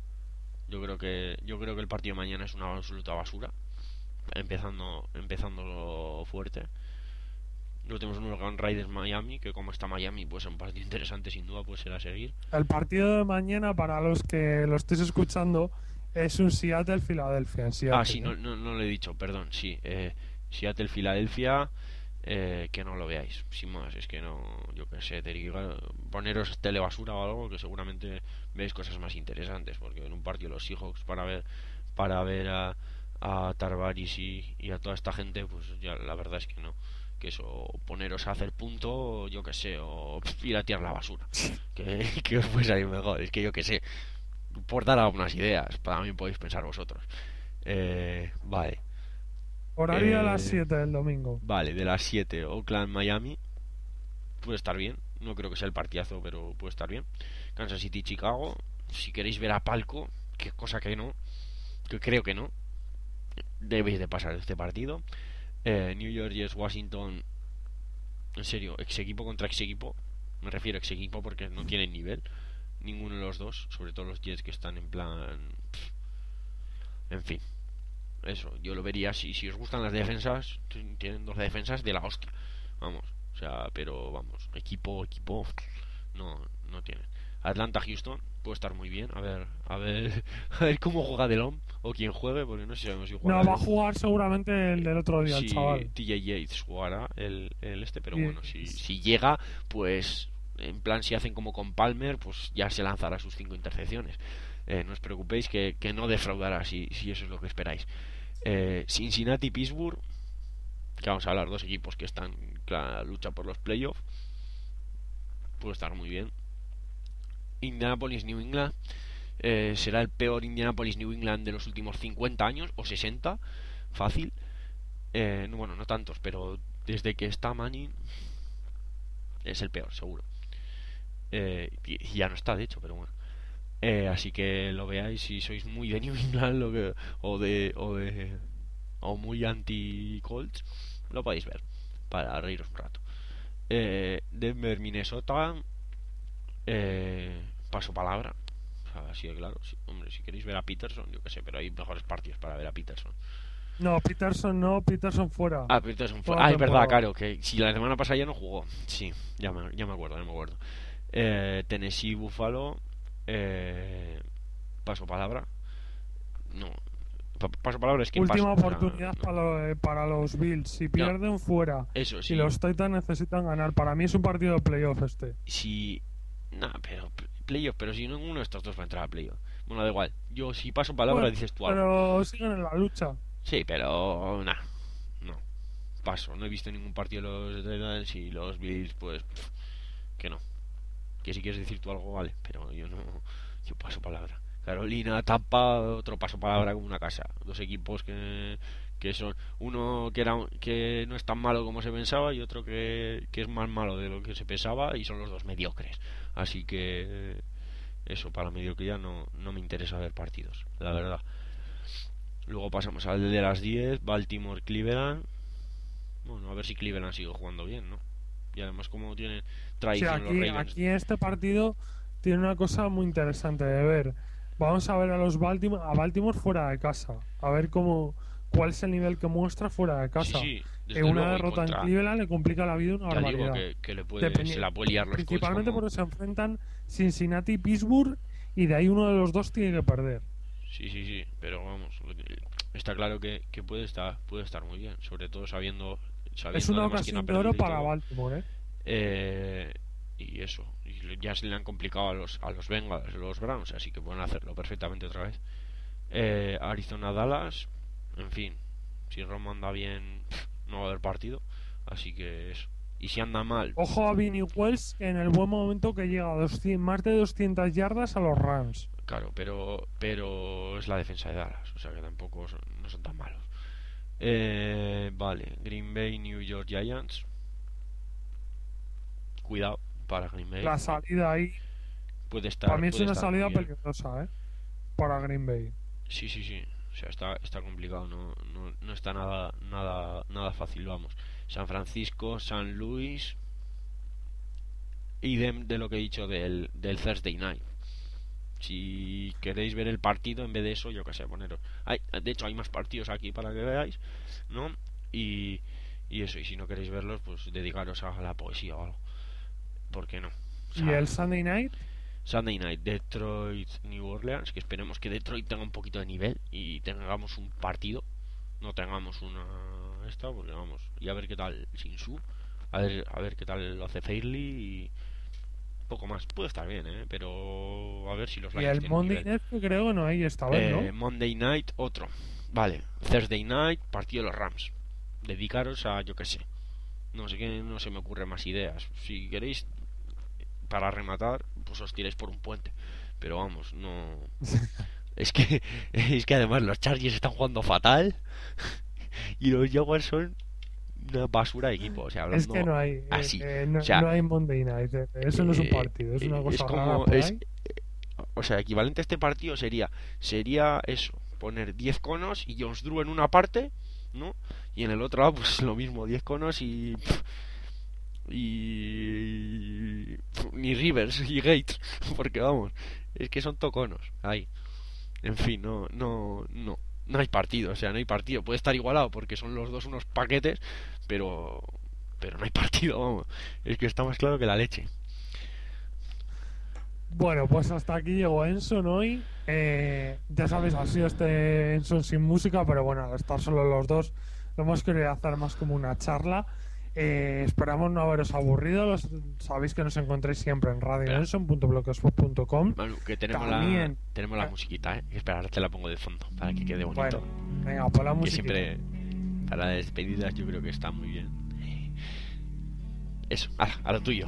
Yo creo que, yo creo que el partido de mañana es una absoluta basura. Empezando, empezando fuerte. Luego tenemos unos Gun Raiders Miami, que como está Miami, pues es un partido interesante sin duda, pues será seguir. El partido de mañana, para los que lo estéis escuchando, es un Seattle-Filadelfia en Ah, Seattle, sí, no, ¿eh? no, no lo he dicho, perdón, sí. Eh, Seattle, Filadelfia, eh, que no lo veáis, sin más, es que no, yo qué sé, te digo, poneros telebasura o algo que seguramente veis cosas más interesantes, porque en un partido los Seahawks para ver, para ver a, a Tarvaris y, y a toda esta gente, pues ya la verdad es que no. Que eso, poneros a hacer punto, yo que sé, o ir a tirar la basura, que, que os puede salir mejor, es que yo que sé, por dar algunas ideas, para mí podéis pensar vosotros. Eh, vale. Horario a las Eh, siete del domingo. vale, de las siete Oakland, Miami. Puede estar bien. No creo que sea el partidazo, pero puede estar bien. Kansas City, Chicago. Si queréis ver a Palco, que cosa que no, que creo que no, debéis de pasar este partido. Eh, New York Jets, Washington. En serio, ex equipo contra ex equipo. Me refiero a ex equipo porque no tienen nivel. Ninguno de los dos. Sobre todo los Jets que están en plan. Pff, en fin. Eso, yo lo vería si, si os gustan las defensas, tienen dos defensas de la hostia. Vamos, o sea, pero vamos, equipo, equipo, no, no tienen. Atlanta, Houston, puede estar muy bien. A ver, a ver, a ver cómo juega Delon o quién juegue, porque no sé si sabemos si juega No, va a Delon. jugar seguramente el del otro día, el Si chaval. T J Yates jugará el, el este, pero Y- bueno, si, si llega, pues en plan si hacen como con Palmer, pues ya se lanzará sus cinco intercepciones. Eh, no os preocupéis que, que no defraudará si, si eso es lo que esperáis. Eh, Cincinnati, Pittsburgh, que vamos a hablar, dos equipos que están en la lucha por los playoffs, puede estar muy bien. Indianapolis, New England, eh, será el peor Indianapolis, New England de los últimos cincuenta años o sesenta, fácil. Eh, no, bueno, no tantos, pero desde que está Manning es el peor, seguro. Eh, y, y ya no está, de hecho, pero bueno. Eh, así que lo veáis si sois muy de New England lo que, o de o de o muy anti Colts, lo podéis ver para reíros un rato. Eh, Denver, Minnesota, eh, paso palabra. O sea, así de claro. Sí, hombre, si queréis ver a Peterson, yo que sé, pero hay mejores partidos para ver a Peterson. No, Peterson no, Peterson fuera. Ah, Peterson fue. Toda la Ah, es verdad, temporada. claro, que si la semana pasada ya no jugó. Sí, ya me, ya me acuerdo, ya me acuerdo. Eh, Tennessee, Buffalo, eh, paso palabra. No, pa- paso palabra es que paso. Última O sea, oportunidad no. para, lo- eh, para los Bills. Si No, pierden, fuera. eso Y sí. los Titans necesitan ganar. Para mí es un partido de playoff este. Si. No, pero playoff, pero si ninguno de estos dos va a entrar a playoff. Bueno, da igual. Yo si paso palabra Bueno, dices tú algo. pero siguen en la lucha. Sí, pero nah, no. Paso. No he visto ningún partido de los Titans y los Bills, pues pff, que no. Que si quieres decir tú algo, vale, pero yo no. Yo paso palabra. Carolina, Tampa, otro paso palabra como una casa. Dos equipos que, que son uno que era que no es tan malo como se pensaba y otro que, que es más malo de lo que se pensaba y son los dos mediocres. Así que eso, para la mediocridad no, no me interesa ver partidos, la verdad. Luego pasamos al de las diez, Baltimore, Cleveland. Bueno, a ver si Cleveland sigue jugando bien, ¿no? Y además como tienen Sí, tradición los aquí, Ravens. aquí este partido tiene una cosa muy interesante de ver. Vamos a ver a los Baltimore, a Baltimore fuera de casa. A ver cómo, cuál es el nivel que muestra fuera de casa. Sí, sí, desde Eh, una luego, y derrota contra- en Cleveland le complica la vida una Ya digo barbaridad. que, que le puede, Dependi- se la puede liar los Colts Principalmente como- porque se enfrentan Cincinnati y Pittsburgh y de ahí uno de los dos tiene que perder. Sí, sí, sí, pero vamos, lo que- está claro que, que puede estar puede estar muy bien, sobre todo sabiendo, sabiendo Es una además quién ha ocasión de oro perdido y para todo. Baltimore, ¿eh? Eh, y eso, y ya se le han complicado a los a los Bengals, los Browns, así que pueden hacerlo perfectamente otra vez. Eh, Arizona, Dallas, en fin, si Roma anda bien, pff, no va a haber partido, así que eso. Y si anda mal, Ojo a Vinny Wells en el buen momento que llega a doscientas, más de doscientas yardas a los Rams. claro, pero pero es la defensa de Dallas, o sea que tampoco son- no son tan malos. Eh, vale, Green Bay, New York Giants. Cuidado para Green Bay. La salida ahí, Puede estar. para mí es puede una estar salida muy bien. peligrosa, ¿eh? Para Green Bay. Sí, sí, sí. O sea, está, está complicado. No, no, no está nada, nada, nada fácil. Vamos. San Francisco, San Luis. Idem de lo que he dicho del, del Thursday Night. Si queréis ver el partido, en vez de eso, yo que sé, poneros. Hay, de hecho, hay más partidos aquí para que veáis, ¿no? Y, y eso, y si no queréis verlos, pues dedicaros a la poesía o algo. ¿Por qué no? O ¿Y sea, el Sunday Night? Sunday Night, Detroit, New Orleans, que esperemos que Detroit tenga un poquito de nivel y tengamos un partido, no tengamos una esta, porque vamos, y a ver qué tal Shinsu, a ver, a ver qué tal lo hace Fairley y poco más. Puede estar bien, ¿eh? Pero a ver si los Y Lions el tienen Monday nivel. Night que creo que no hay esta vez, Eh, ¿no? Monday Night, otro. Vale, Thursday Night, partido de los Rams. Dedicaros a, yo qué sé, no sé qué, no se me ocurren más ideas. Si queréis, para rematar, pues os tiráis por un puente. Pero vamos, no. Es que, es que además los Chargers están jugando fatal y los Jaguars son una basura de equipo. O sea, hablando Es que no hay, eh, así. eh, no, O sea, no hay Monday Night. eh, Eso no es un eh, partido, es una eh, cosa es rara como por es, ahí. o sea, equivalente a este partido sería sería eso, poner diez conos y Jones Drew en una parte, ¿no? Y en el otro lado pues lo mismo, diez conos y y ni Rivers y Gates, porque vamos, es que son toconos ahí. En fin, no no no no hay partido, o sea, no hay partido. Puede estar igualado porque son los dos unos paquetes, pero pero no hay partido, vamos. Es que está más claro que la leche. Bueno, pues hasta aquí llegó Enson hoy. Eh, ya sabéis, ha sido este Enson sin música, pero bueno, al estar solo los dos, lo hemos querido hacer más como una charla. Eh, esperamos no haberos aburrido. Los, sabéis que nos encontréis siempre en radio enson punto blogspot punto com. Manu, que tenemos También- la tenemos la musiquita, ¿eh? Espera, ahora te la pongo de fondo para que quede bonito. Bueno, venga, pon la que música. siempre para las despedidas yo creo que está muy bien. Eso, a, a lo tuyo.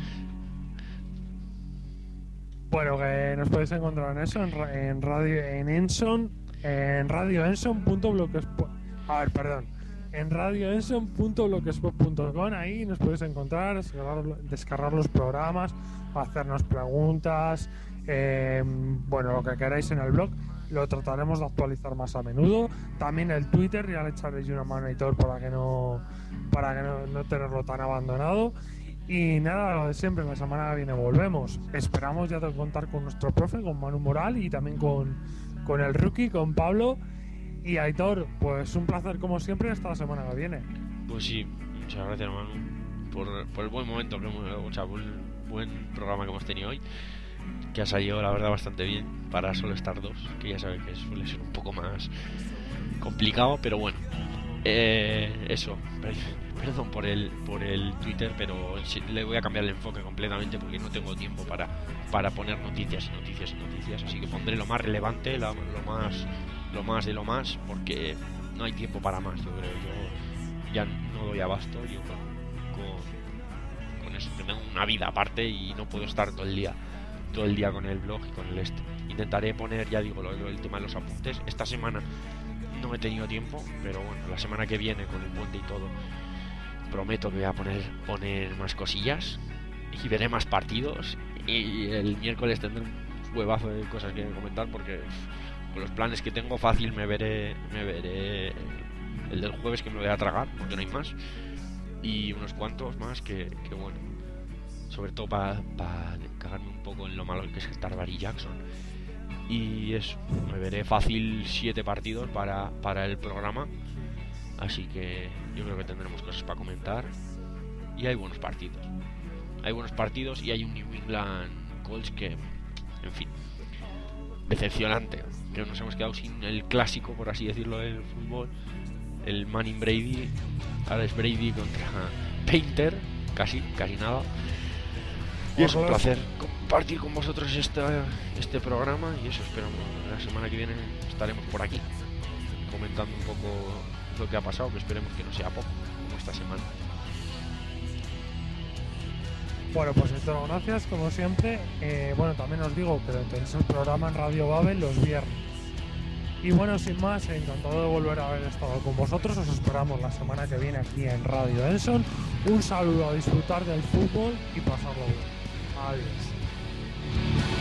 Bueno, que nos podéis encontrar en eso, en, ra- en radio, en Enson, en radio enson punto blogspot. A ver, perdón. En radio enson punto blogspot punto com, ahí nos podéis encontrar, descargar, descargar los programas, hacernos preguntas, eh, bueno, lo que queráis en el blog. Lo trataremos de actualizar más a menudo. También el Twitter, ya le echaréis una mano y todo para que no, para que no, no tenerlo tan abandonado. Y nada, lo de siempre, la semana que viene volvemos. Esperamos ya de contar con nuestro profe, con Manu Moral y también con, con el rookie, con Pablo y Aitor. Pues un placer como siempre, hasta la semana que viene. Pues sí, muchas gracias, Manu, por, por el buen momento que hemos, o sea, por el buen programa que hemos tenido hoy, que ha salido la verdad bastante bien para solo estar dos, que ya sabes que suele ser un poco más complicado, pero bueno. Eh, eso, perdón por el por el Twitter, pero sí, le voy a cambiar el enfoque completamente porque no tengo tiempo para para poner noticias y noticias y noticias, así que pondré lo más relevante, la- lo más lo más de lo más, porque no hay tiempo para más. Yo creo, yo ya no doy abasto yo con, con, con eso, que tengo una vida aparte y no puedo estar todo el día todo el día con el blog y con el este. Intentaré poner, ya digo, lo, lo- el tema de los apuntes. Esta semana no he tenido tiempo, pero bueno, la semana que viene con el puente y todo prometo que voy a poner poner más cosillas y veré más partidos, y el miércoles tendré un huevazo de cosas que comentar porque uf, con los planes que tengo fácil me veré me veré el del jueves, que me lo voy a tragar porque no hay más, y unos cuantos más que, que bueno, sobre todo para pa cagarme un poco en lo malo que es Tarvar y Jackson. Y eso, me veré fácil siete partidos para, para el programa. Así que yo creo que tendremos cosas para comentar. Y hay buenos partidos. Hay buenos partidos y hay un New England Colts que, en fin, decepcionante. Que nos hemos quedado sin el clásico, por así decirlo, del fútbol. El Manning Brady. Ahora es Brady contra Painter. Casi, casi nada. Y es un placer compartir con vosotros este, este programa. Y eso, esperamos. La semana que viene estaremos por aquí comentando un poco lo que ha pasado, que esperemos que no sea poco, como esta semana. Bueno, pues esto, gracias, como siempre. Eh, bueno, también os digo que tenéis el programa en Radio Babel los viernes. Y bueno, sin más, encantado de volver a haber estado con vosotros. Os esperamos la semana que viene aquí en Radio Enson. Un saludo, a disfrutar del fútbol y pasarlo bien. Adiós.